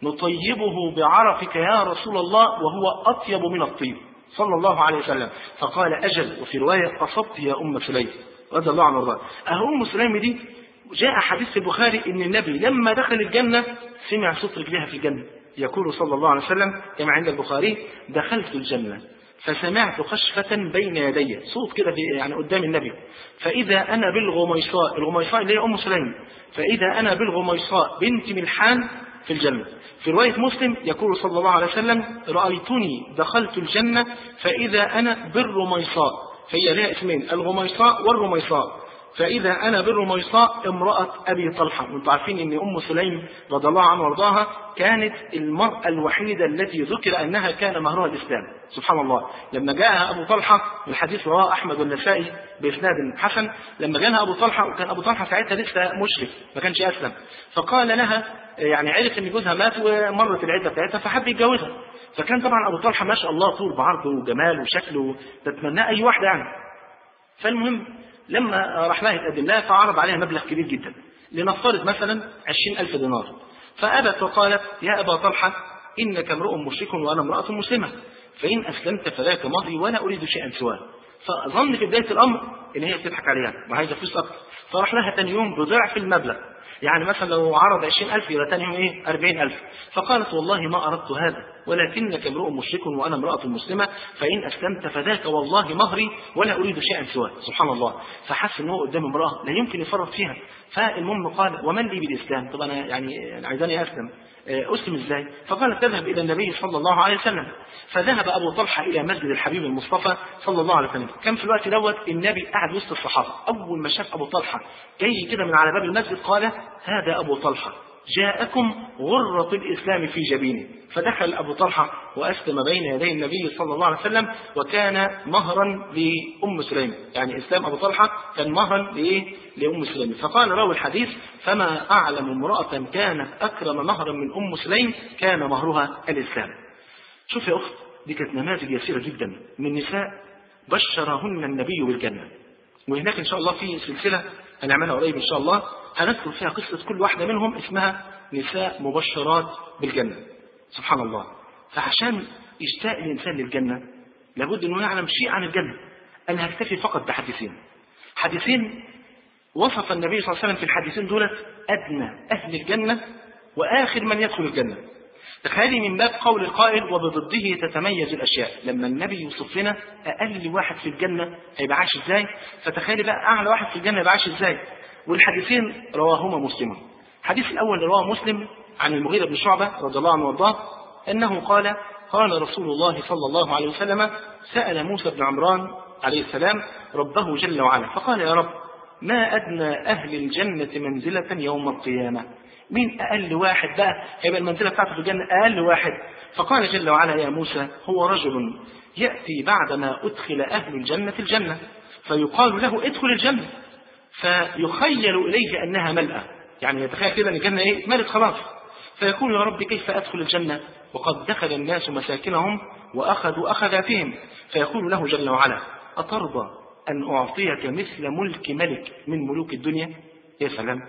نطيبه بعرقك يا رسول الله وهو اطيب من الطيب صلى الله عليه وسلم. فقال: اجل، وفي روايه: اصبت يا ام سليم رضي الله عنه وارضاه. اهو ام سليم دي جاء حديث في البخاري ان النبي لما دخل الجنة سمع صوت رجلها في الجنة، يقول صلى الله عليه وسلم كما عند البخاري: دخلت الجنة فسمعت خشفة بين يدي، صوت كده يعني قدام النبي، فإذا أنا بالغميصاء، الغميصاء اللي هي أم سليم، فإذا أنا بالغميصاء بنت ملحان في الجنة. في رواية مسلم يقول صلى الله عليه وسلم: رأيتني دخلت الجنة فإذا أنا بالرميصاء، فهي لها اسمين، الغميصاء والرميصاء، فإذا أنا بالرميصاء امرأة أبي طلحة. وانتم عارفين أن أم سليم رضي الله عنها وارضاها كانت المرأة الوحيدة التي ذكر أنها كان مهرها الإسلام. سبحان الله، لما جاءها أبو طلحة، الحديث رواه أحمد والنسائي بإسناد حسن، لما جاءها أبو طلحة وكان أبو طلحة ساعتها لسه مشرك ما كانش أسلم، فقال لها يعني عرف أن جوزها مات ومرت العدة بتاعتها فحب يتجوزها، فكان طبعا أبو طلحة ما شاء الله طول بعرضه وجمال وشكله تتمناه أي واحدة يعني. فالمهم لما راح لها يتقدم لها فعرض عليها مبلغ كبير جدا، لنفترض مثلا عشرين ألف دينار، فأبت وقالت: يا أبا طلحة إنك امرؤ مشرك وأنا امرأة مسلمة، فإن أسلمت فذاك مهري ولا أريد شيئا سواه. فظن في بداية الأمر إن هي بتضحك عليها وعايزة فلوس أكتر، فراح لها ثاني يوم بضعف المبلغ، يعني مثلا لو عرض عشرين ألف يبقى ثاني يوم إيه؟ أربعين ألف. فقالت: والله ما أردت هذا ولكنك امرؤ مشرك وأنا امرأة مسلمة، فإن أسلمت فذاك والله مهري ولا أريد شيئا سواه. سبحان الله، فحس إن هو قدام امرأة لا يمكن يفرط فيها. فالمهم قال: ومن لي بالإسلام؟ طب أنا يعني عايزاني أسلم، أسلم إزاي؟ فقالت: تذهب إلى النبي صلى الله عليه وسلم. فذهب أبو طلحة إلى مسجد الحبيب المصطفى صلى الله عليه وسلم. كان في الوقت دوت النبي قاعد وسط الصحابة، أول ما شاف أبو طلحة جاي كده من على باب المسجد قال: هذا أبو طلحة جاءكم غرة الإسلام في جبينه. فدخل أبو طلحة وأسلم بين يدي النبي صلى الله عليه وسلم، وكان مهرا لأم سليم، يعني إسلام أبو طلحة كان مهرا لأم سليم. فقال راوي الحديث: فما أعلم امرأة كانت أكرم مهرا من أم سليم كان مهرها الإسلام. شوف يا أخت، دي كانت نماذج يسيرة جدا من نساء بشرهن النبي بالجنة، وهناك إن شاء الله في سلسلة هنعملها قريب إن شاء الله هنذكر فيها قصة كل واحدة منهم، اسمها نساء مبشرات بالجنة. سبحان الله. فعشان يشتاق الإنسان للجنة لابد أنه يعلم شيء عن الجنة. أنا هكتفي فقط بحديثين حديثين وصف النبي صلى الله عليه وسلم في الحديثين دولت أدنى أهل الجنة وآخر من يدخل الجنة. تخيلي من باب قول القائل وبضده تتميز الأشياء، لما النبي يوصف لنا أقل واحد في الجنة هيبقى عايش إزاي، فتخيلي بقى أعلى واحد في الجنة هيبقى عايش إزاي. والحديثين رواهما مسلم. الحديث الأول رواه مسلم عن المغيرة بن شعبة رضي الله عنه وارضاه أنه قال قال رسول الله صلى الله عليه وسلم سأل موسى بن عمران عليه السلام ربه جل وعلا فقال يا رب ما أدنى أهل الجنة منزلة يوم القيامة، مين أقل واحد بقى هيبقى المنزلة بتاعته في الجنة أقل واحد؟ فقال جل وعلا يا موسى هو رجل يأتي بعدما أدخل أهل الجنة الجنة فيقال له ادخل الجنة فيخيل إليه أنها ملأة، يعني يتخيل كده أن الجنة إيه ملت خلاص، فيقول يا رب كيف أدخل الجنة وقد دخل الناس مساكنهم وأخذوا أخذاتهم، فيقول له جل وعلا أترضى أن أعطيك مثل ملك ملك من ملوك الدنيا؟ يا سلام،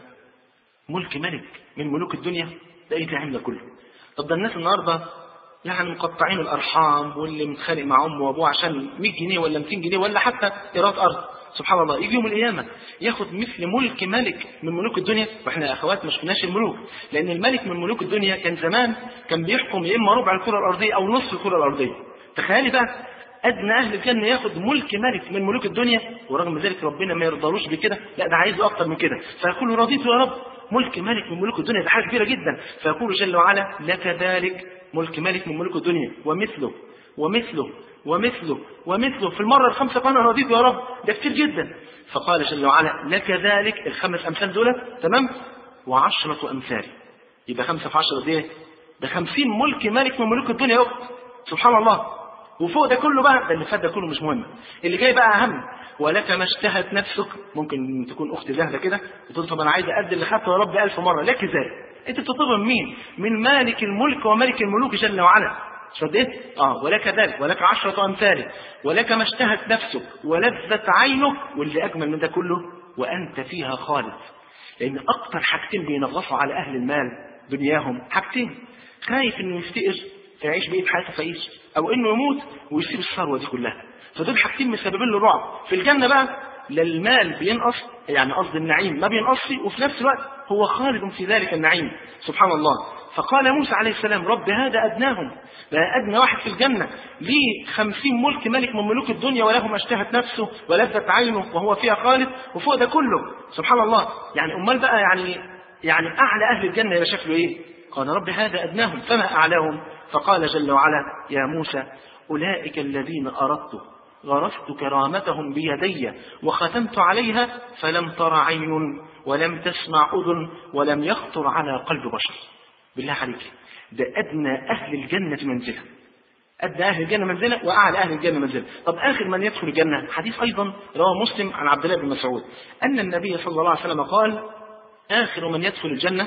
ملك ملك من ملوك الدنيا، ده ايه النعيم ده كله؟ طب ده الناس النهارده يعني مقطعين الارحام واللي متخانق مع امه وابوه عشان مية جنيه ولا ميتين جنيه ولا حتى ايراد ارض، سبحان الله يجي يوم القيامه ياخد مثل ملك ملك من ملوك الدنيا. واحنا يا اخوات مش كناش الملوك، لان الملك من ملوك الدنيا كان زمان كان بيحكم يا اما ربع الكره الارضيه او نصف الكره الارضيه. تخيلي بقى أدنى أهل الجنة ياخد ملك ملك من ملوك الدنيا، ورغم ذلك ربنا ما يرضاروش بكده، لا ده عايزه أكتر من كده، فيقول رضيت يا رب ملك ملك من ملوك الدنيا، ده حاجة كبيرة جدا. فيقول جل وعلا لك ذلك ملك ملك من ملوك الدنيا ومثله ومثله ومثله ومثله في المرة الخامسة قال رضيت يا رب، ده كتير جدا. فقال جل وعلا لك ذلك الخمس أمثال دول تمام وعشرة أمثال، يبقى خمسة في عشرة دي ده خمسين ملك ملك من ملوك الدنيا يا سبحان الله. وفوق ده كله بقى ده اللي فات ده كله مش مهم، اللي جاي بقى اهم ولك ما اشتهت نفسك. ممكن تكون اخت زهده كده وتقول طب انا عايز ادي اللي خدته يا رب ألف مره، لك ازاي؟ انت بتطلب من مين؟ من مالك الملك وملك الملوك جل وعلا. شديت اه ولك ذلك ولك عشرة امثاله ولك ما اشتهت نفسك ولذت عينك، واللي اجمل من ده كله وانت فيها خالد. لان اكتر حاجتين بينغصوا على اهل المال دنياهم حاجتين، خايف انه يفتقر فيعيش بقية حياته فقير، او انه يموت ويسيب الثروه دي كلها. فدول حاجتين مسببين له رعب. في الجنه بقى لا المال بينقص، يعني قصد النعيم ما بينقصش، وفي نفس الوقت هو خالد في ذلك النعيم سبحان الله. فقال موسى عليه السلام رب هذا ادناهم، ده ادنى واحد في الجنه ليه خمسين ملك ملك من ملوك الدنيا وله ما اشتهت نفسه ولذت عينه وهو فيها خالد، وفوق ده كله سبحان الله. يعني امال بقى يعني يعني اعلى اهل الجنه يبقى شكله ايه؟ قال رب هذا ادناهم فما اعلاهم؟ فقال جل وعلا يا موسى أولئك الذين أردت غرست كرامتهم بيدي وختمت عليها فلم تر عين ولم تسمع أذن ولم يخطر على قلب بشر. بالله عليك ده أدنى أهل الجنة منزلة، أدنى أهل الجنة منزلة وأعلى أهل الجنة منزلة. طب آخر من يدخل الجنة حديث أيضا رواه مسلم عن عبد الله بن مسعود أن النبي صلى الله عليه وسلم قال آخر من يدخل الجنة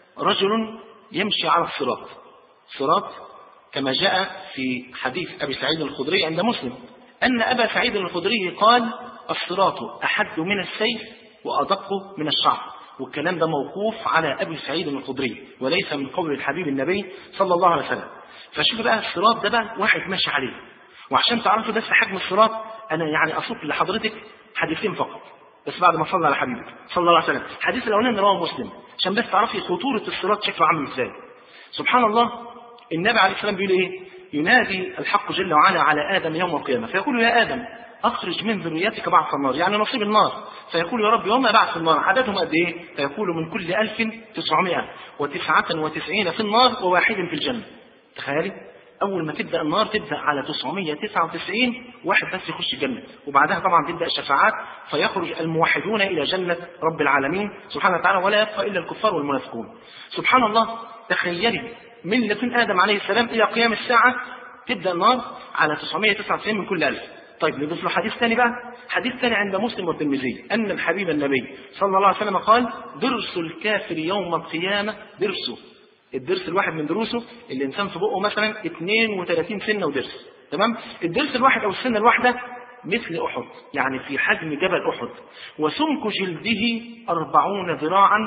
رجل يمشي على الصراط. الصراط كما جاء في حديث أبي سعيد الخدري عند مسلم أن أبا سعيد الخدري قال الصراط أحد من السيف وأدق من الشعر، والكلام ده موقوف على أبي سعيد الخدري وليس من قول الحبيب النبي صلى الله عليه وسلم. فشوف بقى الصراط ده بقى واحد ماشي عليه، وعشان تعرفوا بس حجم الصراط أنا يعني أصف لحضرتك حديثين فقط بس بعد ما صلى على حبيبك صلى الله عليه وسلم. الحديث الأولاني رواه مسلم عشان بس تعرفي خطورة الصراط شكله عامل ازاي. سبحان الله النبي عليه السلام بيقول ايه؟ ينادي الحق جل وعلا على آدم يوم القيامة فيقول يا آدم أخرج من ذريتك بعث النار، يعني نصيب النار. فيقول يا رب وما بعث النار عددهم قد ايه؟ فيقول من كل ألف تسعمائة وتسعة وتسعين في النار وواحد في الجنة. تخيلي أول ما تبدأ النار تبدأ على تسعمائة وتسعة وتسعين واحد بس يخش الجنة، وبعدها طبعا تبدأ الشفاعات فيخرج الموحدون إلى جنة رب العالمين سبحانه وتعالى ولا يبقى إلا الكفار والمنافقون. سبحان الله تخيلي من لدن آدم عليه السلام إلى قيام الساعة تبدأ النار على تسعمائة وتسعة وتسعين من كل ألف. طيب نضيف له حديث ثاني بقى، حديث ثاني عند مسلم والترمذي أن الحبيب النبي صلى الله عليه وسلم قال درس الكافر يوم القيامة درسه، الدرس الواحد من دروسه الإنسان في بقه مثلا اثنين وثلاثين سنة ودرس، تمام؟ الدرس الواحد أو السنة الواحدة مثل أحد، يعني في حجم جبل أحد، وسمك جلده أربعون ذراعا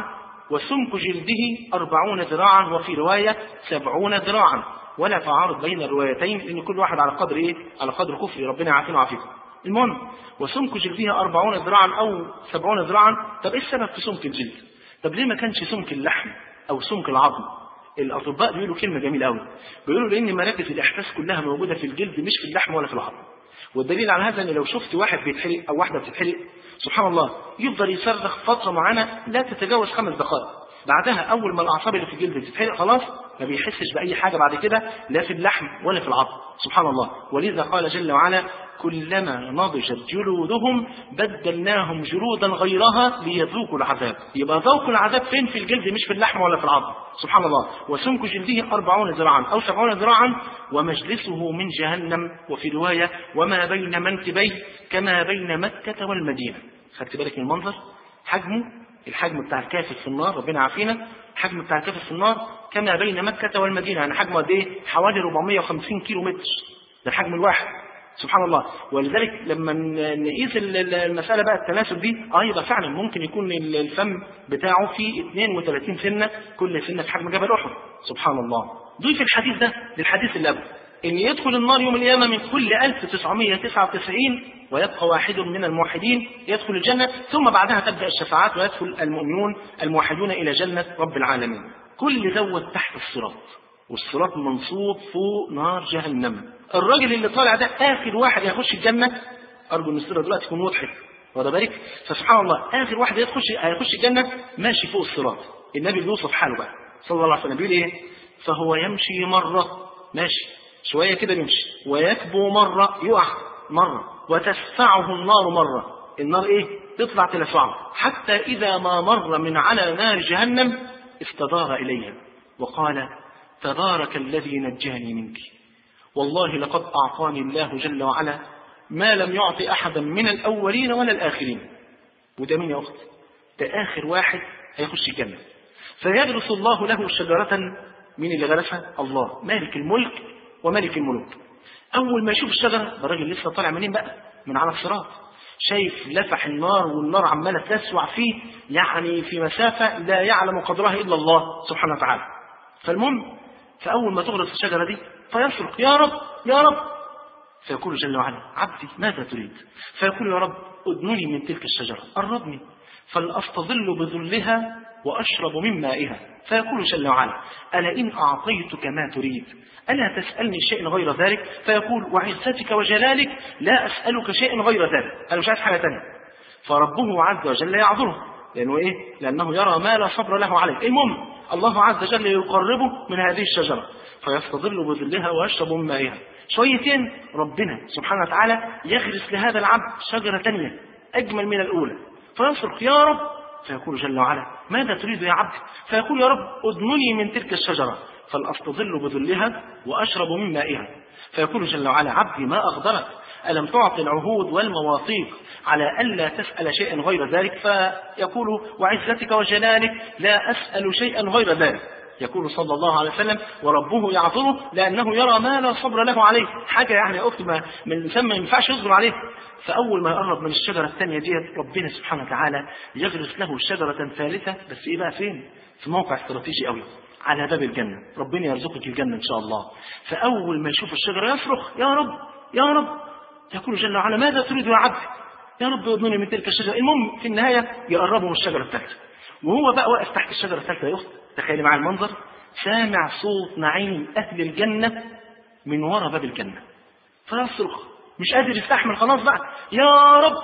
وسمك جلده أربعون ذراعا، وفي رواية سبعون ذراعا، ولا تعارض بين الروايتين لأن كل واحد على قدر إيه؟ على قدر كفر، ربنا يعافينا ويعافيكم. المهم وسمك جلده أربعون ذراعا أو سبعون ذراعا. طب إيه السبب في سمك الجلد؟ طب ليه ما كانش سمك اللحم أو سمك العظم؟ الأطباء بيقولوا كلمة جميلة قوي، بيقولوا لأن مراكز الإحساس كلها موجودة في الجلد مش في اللحم ولا في العظم. والدليل على هذا ان لو شفت واحد بيتحرق او واحده بتتحرق سبحان الله يفضل يصرخ فتره معينه لا تتجاوز خمس دقائق، بعدها اول ما الاعصاب اللي في الجلد بتتحرق خلاص ما بيحسش باي حاجه بعد كده لا في اللحم ولا في العظم سبحان الله. ولذا قال جل وعلا كلما نضجت جلودهم بدلناهم جلودا غيرها ليذوقوا العذاب. يبقى ذوقوا العذاب فين؟ في الجلد مش في اللحم ولا في العظم سبحان الله. وسمك جلده أربعون ذراعا أو سبعون ذراعا ومجلسه من جهنم، وفي رواية وما بين منكبيه كما بين مكة والمدينة. خدت بالك من المنظر؟ حجمه الحجم بتاع الكافر في النار، ربنا عافينا، الحجم بتاع الكافر في النار كما بين مكة والمدينة، يعني حجمه قد ايه؟ حوالي أربعمائة وخمسين كيلو متر، ده الحجم الواحد سبحان الله. ولذلك لما نقيس المسألة بقى التناسب دي اه يبقى فعلا ممكن يكون الفم بتاعه فيه اثنين وثلاثين سنة، كل سنة في حجم جبل أحد سبحان الله. ضيف الحديث ده للحديث اللي قبله ان يدخل النار يوم القيامة من كل ألف وتسعمائة وتسعة وتسعين ويبقى واحد من الموحدين يدخل الجنة، ثم بعدها تبدأ الشفاعات ويدخل المؤمنون الموحدون إلى جنة رب العالمين. كل دوت تحت الصراط، والصراط منصوب فوق نار جهنم. الراجل اللي طالع ده آخر واحد يخش الجنة، أرجو أن الصورة دلوقتي تكون وضحت واخد بالك. فسبحان الله آخر واحد يخش هيخش الجنة ماشي فوق الصراط. النبي بيوصف حاله بقى صلى الله عليه وسلم بيقول إيه؟ فهو يمشي مرة ماشي شوية كده يمشي، ويكبو مرة يقع مرة، وتسفعه النار مرة، النار إيه؟ تطلع تلسعه، حتى إذا ما مر من على نار جهنم استدار إليها وقال تبارك الذي نجاني منك، والله لقد أعطاني الله جل وعلا ما لم يعطي أحدا من الأولين ولا الآخرين. وده مين يا أخت؟ ده آخر واحد هيخش الجنة. فيغرس الله له شجرة، من اللي غرسها؟ الله مالك الملك وملك الملوك. أول ما يشوف الشجرة، ده الراجل لسه طالع منين بقى؟ من على الصراط، شايف لفح النار والنار عمالة تسوع فيه يعني في مسافة لا يعلم قدرها إلا الله سبحانه وتعالى. فالمهم فأول ما تغرس الشجرة دي فيصرخ يا رب يا رب، فيقول جل وعلا عبدي ماذا تريد؟ فيقول يا رب أدنني من تلك الشجرة، قربني فلأستظل بظلها وأشرب من مائها. فيقول جل وعلا ألا إن أعطيتك ما تريد ألا تسألني شيء غير ذلك؟ فيقول وعزتك وجلالك لا أسألك شيء غير ذلك، أنا مش عايز حاجة تانية. فربه عز وجل يعذره لأنه إيه؟ لأنه يرى ما لا صبر له عليه. المهم الله عز وجل يقربه من هذه الشجرة فيستظل بظلها ويشرب من مائها. شويتين ربنا سبحانه وتعالى يغرس لهذا العبد شجرة تانية أجمل من الأولى، فيصرخ يا رب، فيقول جل وعلا ماذا تريد يا عبد؟ فيقول يا رب أدنني من تلك الشجرة فلأستظل بظلها وأشرب من مائها. فيقول جل وعلا عبدي ما أغدرك، ألم تعطي العهود والمواثيق على ألا تسأل شيئا غير ذلك؟ فيقول وعزتك وجلالك لا أسأل شيئا غير ذلك. يقول صلى الله عليه وسلم وربه يعذره لأنه يرى ما لا صبر له عليه، حاجة يعني يا أختي ما من الإنسان ما ينفعش يصبر عليه. فأول ما يقرب من الشجرة الثانية دي ربنا سبحانه وتعالى يغرس له شجرة ثالثة، بس إيه بقى فين؟ في موقع استراتيجي قوي على باب الجنة، ربنا يرزقك الجنة إن شاء الله. فأول ما يشوف الشجرة يصرخ يا رب يا رب، يقول جل وعلا ماذا تريد يا عبد؟ يا رب أدنني من تلك الشجرة. المهم في النهاية يقربه من الشجرة الثالثة، وهو بقى واقف تحت الشجرة الثالثة يا أخت تخيلي معي المنظر، سامع صوت نعيم أهل الجنة من وراء باب الجنة، فيصرخ مش قادر يستحمل خلاص بقى يا رب.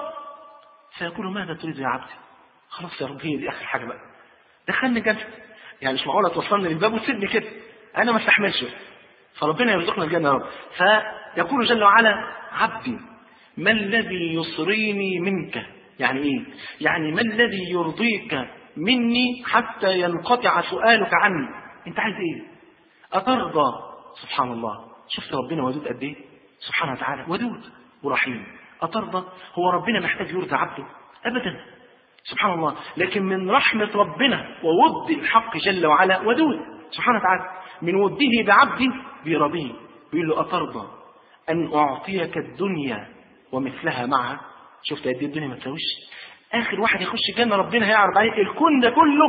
فيقول ماذا تريد يا عبدي؟ خلاص يا رب هي دي آخر حاجة بقى، دخلني الجنة، يعني مش معقولة توصلني للباب وتسيبني كده، أنا ما استحملش. فربنا يرزقنا الجنة يا رب. فيقول جل وعلا عبدي ما الذي يصريني منك؟ يعني إيه؟ يعني ما الذي يرضيك مني حتى ينقطع سؤالك عني؟ أنت عايز إيه؟ أترضى؟ سبحان الله، شفت ربنا ودود قد إيه؟ سبحانه وتعالى ودود ورحيم. أترضى؟ هو ربنا محتاج يرضى عبده؟ أبدا سبحان الله، لكن من رحمة ربنا وود الحق جل وعلا ودود سبحانه وتعالى، من وده بعبده بيرضيه، بيقول له أترضى أن أعطيك الدنيا ومثلها معها؟ شفت قد إيه الدنيا ما تساويش؟ آخر واحد يخش الجنة ربنا هيعرض عليه الكون ده كله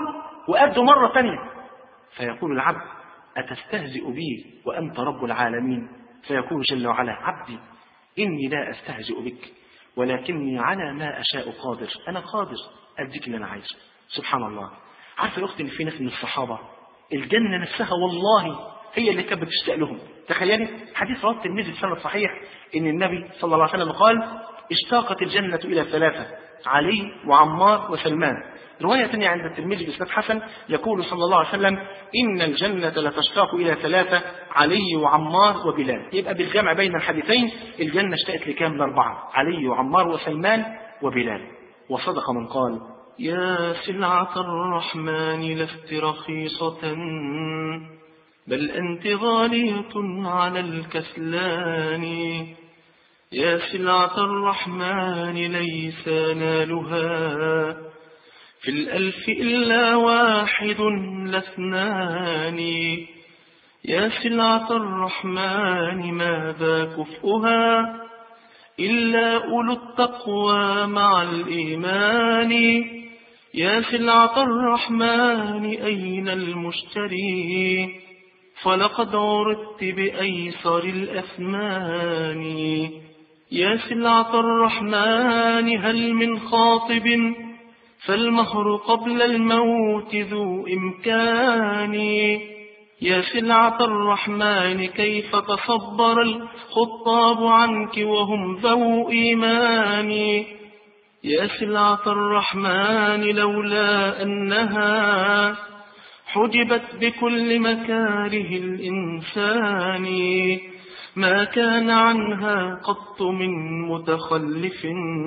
وقده مرة ثانية. فيقول العبد أتستهزئ بي وأنت رب العالمين؟ فيقول جل وعلا عبدي إني لا أستهزئ بك ولكني على ما أشاء قادر، أنا قادر أديك اللي أنا عايزه. سبحان الله. عارفة يا أختي إن في ناس من الصحابة الجنة نفسها والله هي اللي كانت بتشتاق لهم. تخيلي حديث رواه الترمذي بسند صحيح إن النبي صلى الله عليه وسلم قال اشتاقت الجنة إلى ثلاثة، علي وعمار وسلمان. رواية ثانية عند الترمذي بإسناد حسن يقول صلى الله عليه وسلم إن الجنة لتشتاق إلى ثلاثة، علي وعمار وبلال. يبقى بالجمع بين الحديثين الجنة اشتاقت لكام؟ لأربعة، علي وعمار وسلمان وبلال. وصدق من قال يا سلعة الرحمن لست رخيصة بل أنت غالية على الكسلان. يا سلعة الرحمن ليس نالها في الألف إلا واحد لاثنان. يا سلعة الرحمن ماذا كفؤها إلا أولو التقوى مع الإيمان. يا سلعة الرحمن أين المشتري فلقد عرضت بأيسر الأثمان. يا سلعة الرحمن هل من خاطب فالمهر قبل الموت ذو إمكان. يا سلعة الرحمن كيف تصبر الخطاب عنك وهم ذو إيمان. يا سلعة الرحمن لولا أنها حجبت بكل مكاره الإنسان ما كان عنها قط من متخلف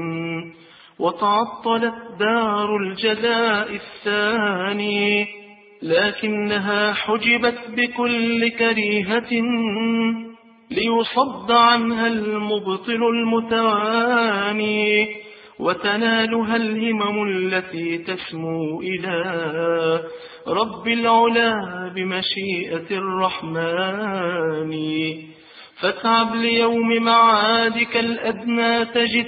وتعطلت دار الجزاء الثاني. لكنها حجبت بكل كريهة ليصد عنها المبطل المتواني وتنالها الهمم التي تسمو إلى رب العلا بمشيئة الرحمن. فاتعب ليوم معادك الأدنى تجد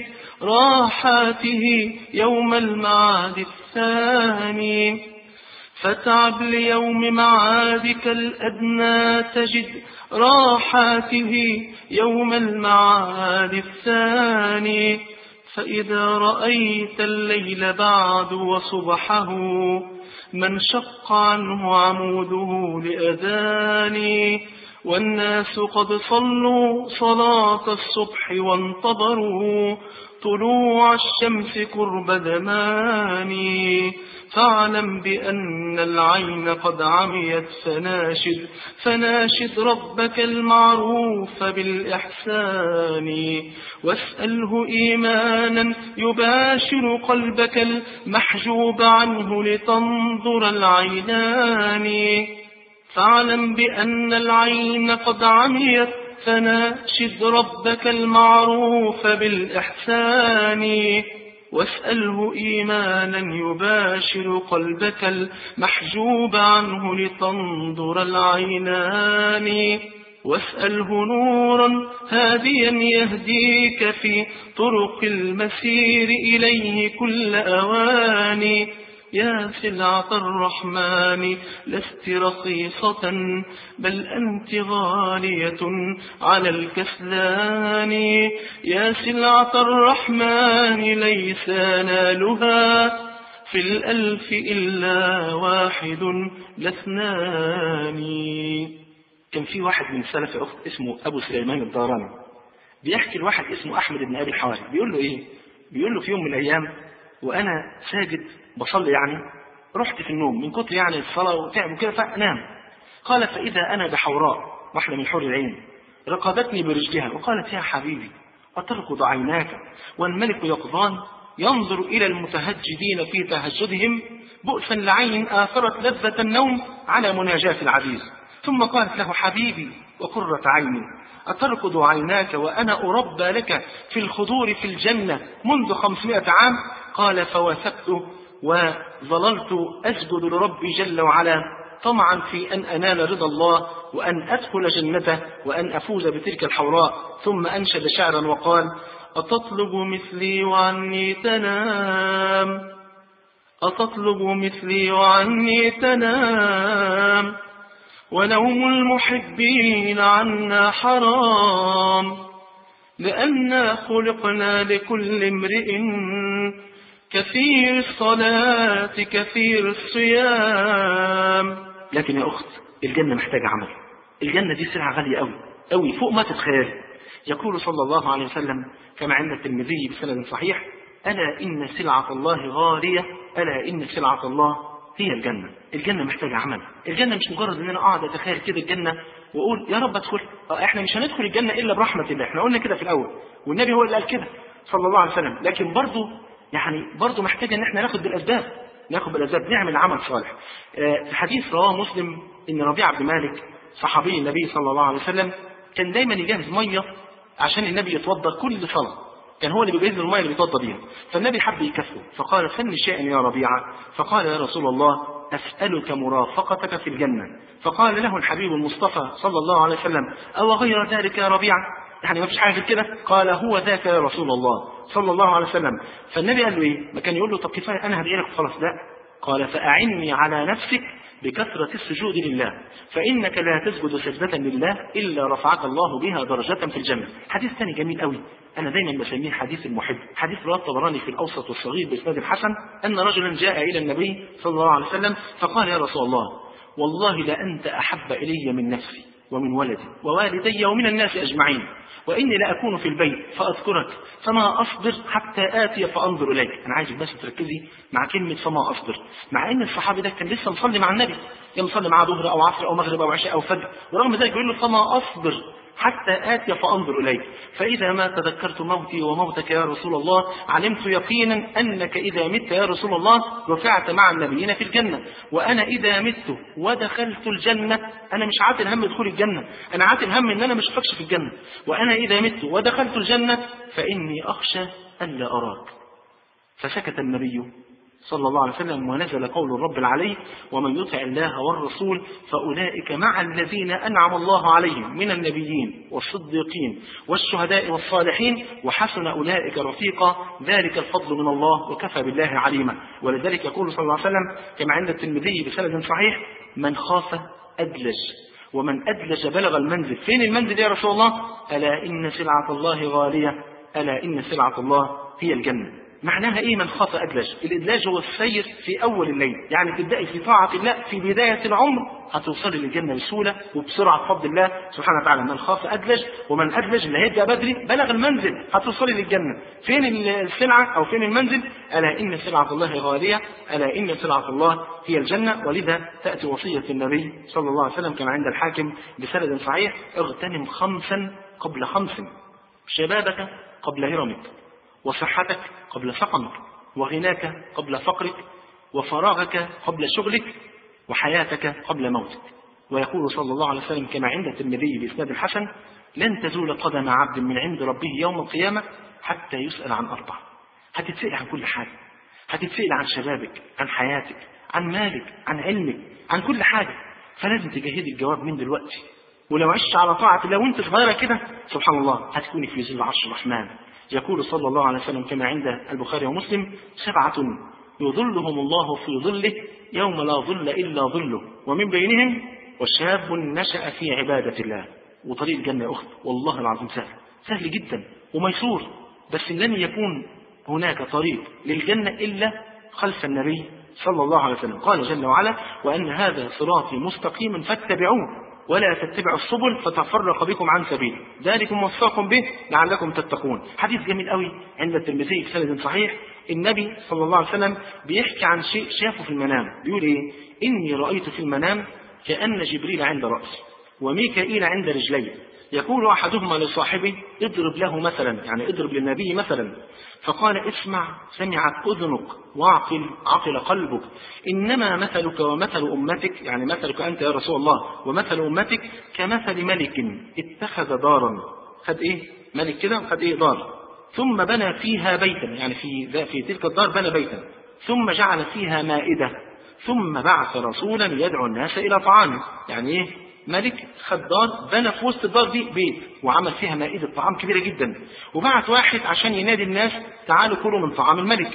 راحاته يوم المعاد الثاني. فاتعب ليوم معادك الأدنى تجد راحاته يوم المعاد الثاني. فإذا رأيت الليل بعد وصبحه من شق عنه عموده لأذان والناس قد صلوا صلاة الصبح وانتظروا طلوع الشمس قرب زمان. فاعلم بأن العين قد عميت فناشد فناشد ربك المعروف بالإحسان واسأله إيمانا يباشر قلبك المحجوب عنه لتنظر العينان. فاعلم بأن العين قد عميت فناشد ربك المعروف بالإحسان واسأله إيمانا يباشر قلبك المحجوب عنه لتنظر العينان. واسأله نورا هاديا يهديك في طرق المسير إليه كل أوان. يا سلعة الرحمن لست رخيصة بل أنت غالية على الكسلان. يا سلعة الرحمن ليس نالها في الألف إلا واحد لاثنان. كان في واحد من سلف أخت اسمه أبو سليمان الداراني بيحكي الواحد اسمه أحمد بن أبي حواري بيقول له إيه؟ بيقول له في يوم من الأيام وأنا ساجد بصلي يعني رحت في النوم من كتر يعني الصلاة وتعب وكده فأنام. قال فإذا أنا بحوراء واحدة من حور العين رقدتني برجلها وقالت يا حبيبي أترقد عيناك والملك يقظان ينظر إلى المتهجدين في تهجدهم بؤسا لعين آثرت لذة النوم على مناجاة العزيز. ثم قالت له حبيبي وقرة عيني أترقد عيناك وأنا أربى لك في الخضور في الجنة منذ خمسمائة عام. قال فوثقت وظللت أسجد لربي جل وعلا طمعا في أن أنال رضا الله وأن أدخل جنته وأن أفوز بتلك الحوراء. ثم أنشد شعرا وقال أتطلب مثلي وعني تنام أتطلب مثلي وعني تنام ونوم المحبين عنا حرام لأننا خلقنا لكل امرئ كثير الصلاة كثير الصيام. لكن يا أخت الجنة محتاجة عمل. الجنة دي سلعة غالية أوي أوي فوق ما تتخيل. يقول صلى الله عليه وسلم كما عند الترمذي بسند صحيح: ألا إن سلعة الله غالية، ألا إن سلعة الله هي الجنة. الجنة محتاجة عمل. الجنة مش مجرد ان انا اقعد اتخيل كده الجنة واقول يا رب ادخل. احنا مش هندخل الجنة الا برحمة الله، احنا قلنا كده في الاول والنبي هو اللي قال كده صلى الله عليه وسلم. لكن برضو يعني برضو محتاجة ان احنا ناخد بالاسباب، ناخد بالاسباب نعمل عمل صالح. في حديث رواه مسلم ان ربيعة بن مالك صحابي النبي صلى الله عليه وسلم كان دايما يجهز مية عشان النبي يتوضا كل صلاة، كان هو اللي بيجهز المية اللي بيتوضا بيها. فالنبي حب يكفه فقال: فن شيئا يا ربيعة. فقال: يا رسول الله أسألك مرافقتك في الجنة. فقال له الحبيب المصطفى صلى الله عليه وسلم: أو غير ذلك يا ربيعة؟ يعني ما فيش حاجة كده؟ قال: هو ذاك يا رسول الله صلى الله عليه وسلم. فالنبي قال له إيه؟ ما كان يقول له طب كفاية أنا هدعي لك خلاص؟ لا، قال: فأعني على نفسك بكثرة السجود لله فإنك لا تسجد سجدة لله إلا رفعك الله بها درجة في الجنة. حديث ثاني جميل قوي أنا دايما بسميه حديث المحب. حديث رواه الطبراني في الأوسط والصغير بإسناد حسن أن رجلا جاء إلى النبي صلى الله عليه وسلم فقال: يا رسول الله والله لأنت أحب إلي من نفسي ومن ولدي ووالدي ومن الناس أجمعين، وإني لأكون في البيت فأذكرك فما أصبر حتى آتي فأنظر إليك. أنا عايزك بس تركزي مع كلمة فما أصبر، مع إن الصحابي ده كان لسه مصلي مع النبي، كان مصلي معاه ظهر أو عصر أو مغرب أو عشاء أو فجر، ورغم ذلك يقول له فما أصبر حتى آتي فأنظر إليك، فإذا ما تذكرت موتي وموتك يا رسول الله علمت يقينا أنك إذا مت يا رسول الله رفعت مع النبيين في الجنة، وأنا إذا مت ودخلت الجنة أنا مش عاتل هم دخول الجنة، أنا عاتل هم إن أنا مش فكش في الجنة، وأنا إذا مت ودخلت الجنة فإني أخشى ألا أراك. فسكت النبي صلى الله عليه وسلم ونزل قول الرب العلي: ومن يطع الله والرسول فأولئك مع الذين أنعم الله عليهم من النبيين والصديقين والشهداء والصالحين وحسن أولئك رفيقا ذلك الفضل من الله وكفى بالله عليما. ولذلك يقول صلى الله عليه وسلم كما عند الترمذي بسند صحيح: من خاف أدلج ومن أدلج بلغ المنزل. فين المنزل يا رسول الله؟ ألا إن سلعة الله غالية، ألا إن سلعة الله هي الجنة. معناها ايه من خاف أدلج؟ الإدلاج هو السير في أول الليل، يعني تبدأي في طاعة الله في بداية العمر هتوصلي للجنة بسهولة وبسرعة بفضل الله سبحانه وتعالى. من خاف أدلج، ومن أدلج اللي هيبدأ بدري بلغ المنزل، هتوصلي للجنة. فين السلعة أو فين المنزل؟ ألا إن سلعة الله غالية، ألا إن سلعة الله هي الجنة. ولذا تأتي وصية النبي صلى الله عليه وسلم كما عند الحاكم بسند صحيح: اغتنم خمسا قبل خمس، شبابك قبل هرمك، وصحتك قبل سقمك، وغناك قبل فقرك، وفراغك قبل شغلك، وحياتك قبل موتك. ويقول صلى الله عليه وسلم كما عند الترمذي بإسناد الحسن: لن تزول قدم عبد من عند ربه يوم القيامة حتى يسأل عن أربع. هتتسأل عن كل حاجة، هتتسأل عن شبابك، عن حياتك، عن مالك، عن علمك، عن كل حاجة. فلازم تجهدي الجواب من دلوقتي. ولو عشت على طاعة الله وانت صغيرة كده سبحان الله هتكوني في ظل عرش الرحمن. يقول صلى الله عليه وسلم كما عند البخاري ومسلم: سبعة يظلهم الله في ظله يوم لا ظل إلا ظله، ومن بينهم وشاب نشأ في عبادة الله. وطريق الجنة يا أخت والله العظيم سهل، سهل جدا وميسور، بس لن يكون هناك طريق للجنة إلا خلف النبي صلى الله عليه وسلم. قال جل وعلا: وأن هذا صراطي مستقيما فاتبعوه ولا تتبعوا السبل فتفرق بكم عن سبيله ذلكم وصاكم به لعلكم تتقون. حديث جميل قوي عند الترمذي بسند صحيح. النبي صلى الله عليه وسلم بيحكي عن شيء شافه في المنام، بيقول ايه: إني رأيت في المنام كأن جبريل عند رأسي وميكائيل عند رجلي، يقول أحدهما لصاحبه: اضرب له مثلا، يعني اضرب للنبي مثلا. فقال: اسمع سمعت أذنك واعقل عقل قلبك، إنما مثلك ومثل أمتك، يعني مثلك أنت يا رسول الله ومثل أمتك كمثل ملك اتخذ دارا. خد إيه؟ ملك كده خد إيه؟ دار، ثم بنى فيها بيتا، يعني في, في تلك الدار بنى بيتا، ثم جعل فيها مائدة، ثم بعث رسولا يدعو الناس إلى طعامه. يعني إيه؟ ملك خد دار بنى في وسط الدار دي بيت وعمل فيها مائدة طعام كبيرة جدا، وبعت واحد عشان ينادي الناس تعالوا كلوا من طعام الملك.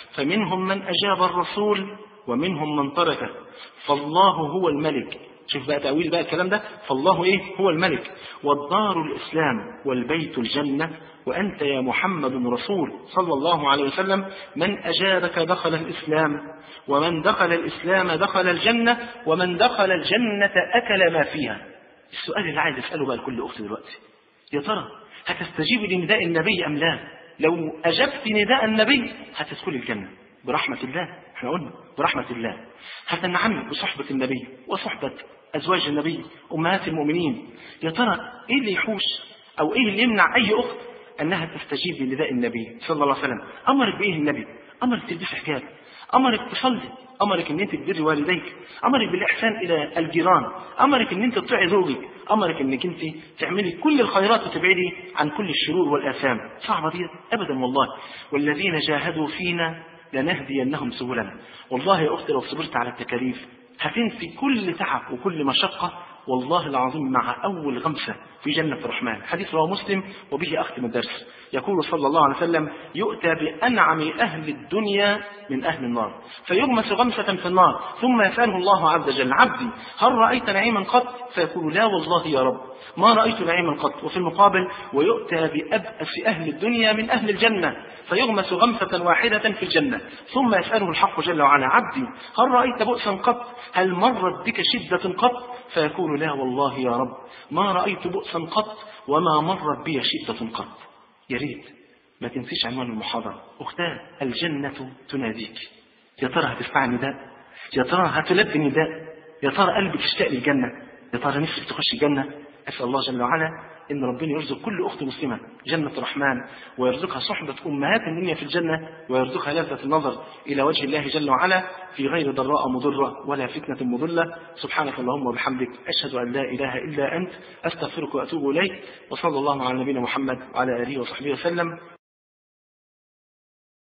فمنهم من أجاب الرسول ومنهم من تركه، فالله هو الملك. شوف بقى تأويل بقى الكلام ده، فالله إيه؟ هو الملك، والدار الإسلام والبيت الجنة، وأنت يا محمد رسول صلى الله عليه وسلم، من أجابك دخل الإسلام، ومن دخل الإسلام دخل الجنة، ومن دخل الجنة أكل ما فيها. السؤال اللي عايز أسأله بقى لكل أخت دلوقتي، يا ترى هتستجيب لنداء النبي أم لا؟ لو أجبت نداء النبي هتدخل الجنة برحمة الله، احنا قلنا برحمة الله. هتنعمي بصحبة النبي وصحبة أزواج النبي أمهات المؤمنين. يا ترى إيه اللي يحوش أو إيه اللي يمنع أي أخت أنها تستجيب لنداء النبي صلى الله عليه وسلم؟ أمرك بإيه النبي؟ أمرك تلبس حجاب، أمرك تصلي، أمرك أن أنت تبر والديك، أمرك بالإحسان إلى الجيران، أمرك أن أنت تطيعي زوجك، أمرك أنك أنت تعملي كل الخيرات وتبعدي عن كل الشرور والآثام. صعبة دي؟ أبدا والله. والذين جاهدوا فينا لنهدينهم سبلنا. والله يا أختي لو صبرت على التكاليف هتنسي كل تعب وكل مشقة، والله العظيم مع أول غمسة في جنة الرحمن. حديث رواه مسلم وبه أختم الدرس. يقول صلى الله عليه وسلم: يؤتى بأنعم أهل الدنيا من أهل النار، فيغمس غمسة في النار، ثم يسأله الله عز وجل: عبدي هل رأيت نعيما قط؟ فيقول: لا والله يا رب ما رأيت نعيما قط. وفي المقابل: ويؤتى بأبأس أهل الدنيا من أهل الجنة، فيغمس غمسة واحدة في الجنة، ثم يسأله الحق جل وعلا: عبدي هل رأيت بؤسا قط؟ هل مرت بك شدة قط؟ فيقول: لا والله يا رب ما رأيت بؤسا قط وما مرت بي شدة قط. يا ريت ما تنسيش عنوان المحاضرة، أختاه الجنة تناديك. يا ترى هتسمع نداء؟ يا ترى هتلبي نداء؟ يا ترى قلبك اشتاق للجنة؟ يا ترى نفسك تخش الجنة؟ أسأل الله جل وعلا إن ربنا يرزق كل أخت مسلمة جنة الرحمن، ويرزقها صحبة أمهات الدنيا في الجنة، ويرزقها لذة النظر إلى وجه الله جل وعلا في غير ضراء مضرة ولا فتنة مضلة. سبحانك اللهم وبحمدك، أشهد أن لا إله إلا أنت، أستغفرك وأتوب إليك. وصلى الله على نبينا محمد وعلى آله وصحبه وسلم.